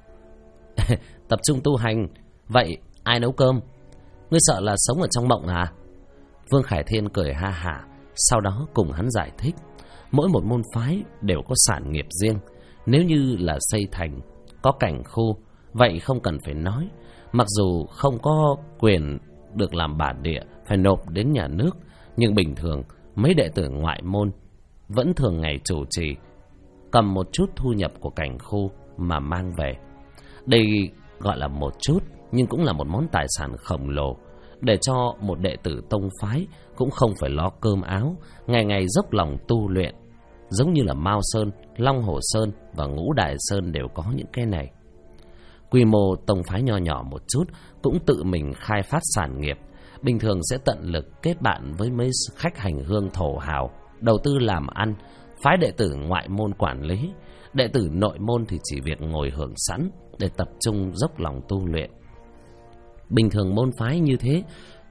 Tập trung tu hành, vậy ai nấu cơm? Ngươi sợ là sống ở trong mộng à? Vương Khải Thiên cười ha hả, sau đó cùng hắn giải thích. Mỗi một môn phái đều có sản nghiệp riêng. Nếu như là xây thành, có cảnh khu, vậy không cần phải nói. Mặc dù không có quyền được làm bản địa, phải nộp đến nhà nước, nhưng bình thường mấy đệ tử ngoại môn vẫn thường ngày chủ trì, cầm một chút thu nhập của cảnh khu mà mang về. Đây gọi là một chút, nhưng cũng là một món tài sản khổng lồ, để cho một đệ tử tông phái cũng không phải lo cơm áo, ngày ngày dốc lòng tu luyện. Giống như là Mao Sơn, Long Hồ Sơn và Ngũ Đài Sơn đều có những cái này. Quy mô tông phái nho nhỏ một chút, cũng tự mình khai phát sản nghiệp, bình thường sẽ tận lực kết bạn với mấy khách hành hương thổ hào, đầu tư làm ăn, phái đệ tử ngoại môn quản lý. Đệ tử nội môn thì chỉ việc ngồi hưởng sẵn để tập trung dốc lòng tu luyện. Bình thường môn phái như thế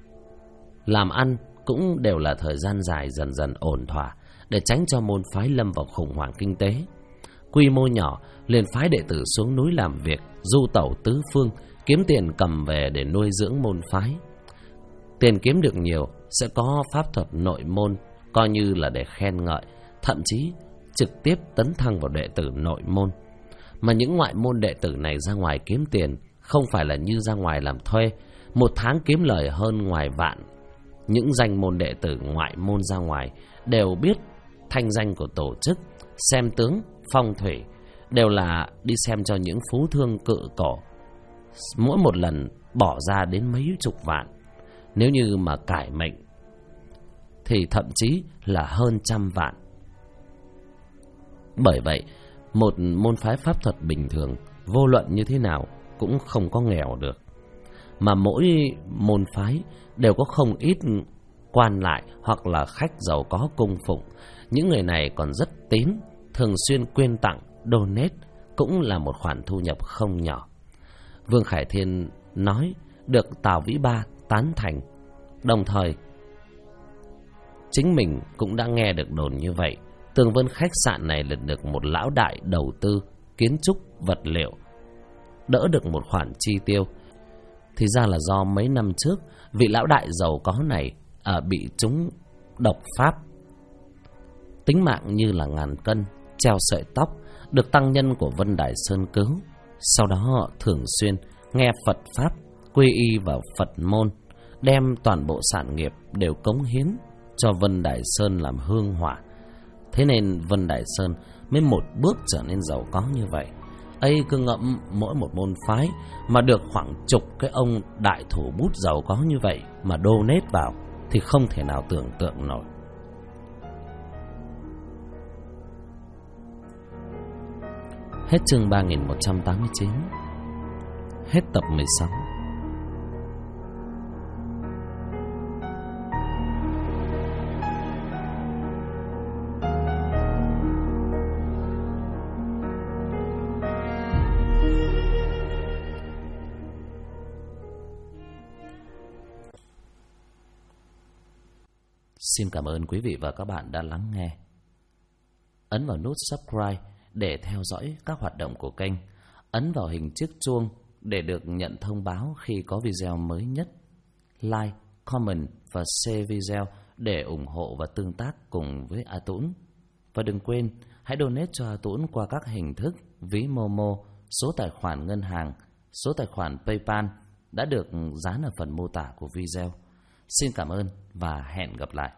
làm ăn cũng đều là thời gian dài dần dần ổn thỏa, để tránh cho môn phái lâm vào khủng hoảng kinh tế. Quy mô nhỏ liền phái đệ tử xuống núi làm việc, du tẩu tứ phương, kiếm tiền cầm về để nuôi dưỡng môn phái. Tiền kiếm được nhiều sẽ có pháp thuật nội môn, coi như là để khen ngợi, thậm chí trực tiếp tấn thăng vào đệ tử nội môn. Mà những ngoại môn đệ tử này ra ngoài kiếm tiền không phải là như ra ngoài làm thuê, một tháng kiếm lời hơn ngoài vạn. Những danh môn đệ tử ngoại môn ra ngoài đều biết thanh danh của tổ chức, xem tướng, phong thủy, đều là đi xem cho những phú thương cự cổ. Mỗi một lần bỏ ra đến mấy chục vạn, nếu như mà cải mệnh thì thậm chí là hơn 100 vạn. Bởi vậy, một môn phái pháp thuật bình thường, vô luận như thế nào cũng không có nghèo được. Mà mỗi môn phái đều có không ít quan lại hoặc là khách giàu có cung phụng. Những người này còn rất tín, thường xuyên quyên tặng, donate, cũng là một khoản thu nhập không nhỏ. Vương Khải Thiên nói được Tào Vĩ Ba tán thành, đồng thời chính mình cũng đã nghe được đồn như vậy. Tường Vân khách sạn này lần được một lão đại đầu tư kiến trúc vật liệu, đỡ được một khoản chi tiêu. Thì ra là do mấy năm trước vị lão đại giàu có này bị trúng độc pháp, tính mạng như là ngàn cân treo sợi tóc, được tăng nhân của Vân Đài Sơn cứu. Sau đó họ thường xuyên nghe Phật pháp, quy y vào Phật môn, đem toàn bộ sản nghiệp đều cống hiến cho Vân Đài Sơn làm hương hỏa. Thế nên Vân Đài Sơn mới một bước trở nên giàu có như vậy. ấy cứ ngẫm mỗi một môn phái mà được khoảng chục cái ông đại thủ bút giàu có như vậy mà donate vào thì không thể nào tưởng tượng nổi. Hết chương 3189. Hết tập 16. Xin cảm ơn quý vị và các bạn đã lắng nghe. Ấn vào nút subscribe để theo dõi các hoạt động của kênh. Ấn vào hình chiếc chuông để được nhận thông báo khi có video mới nhất. Like, comment và share video để ủng hộ và tương tác cùng với A Tũng. Và đừng quên hãy donate cho A Tũng qua các hình thức ví Momo, số tài khoản ngân hàng, số tài khoản PayPal đã được dán ở phần mô tả của video. Xin cảm ơn và hẹn gặp lại.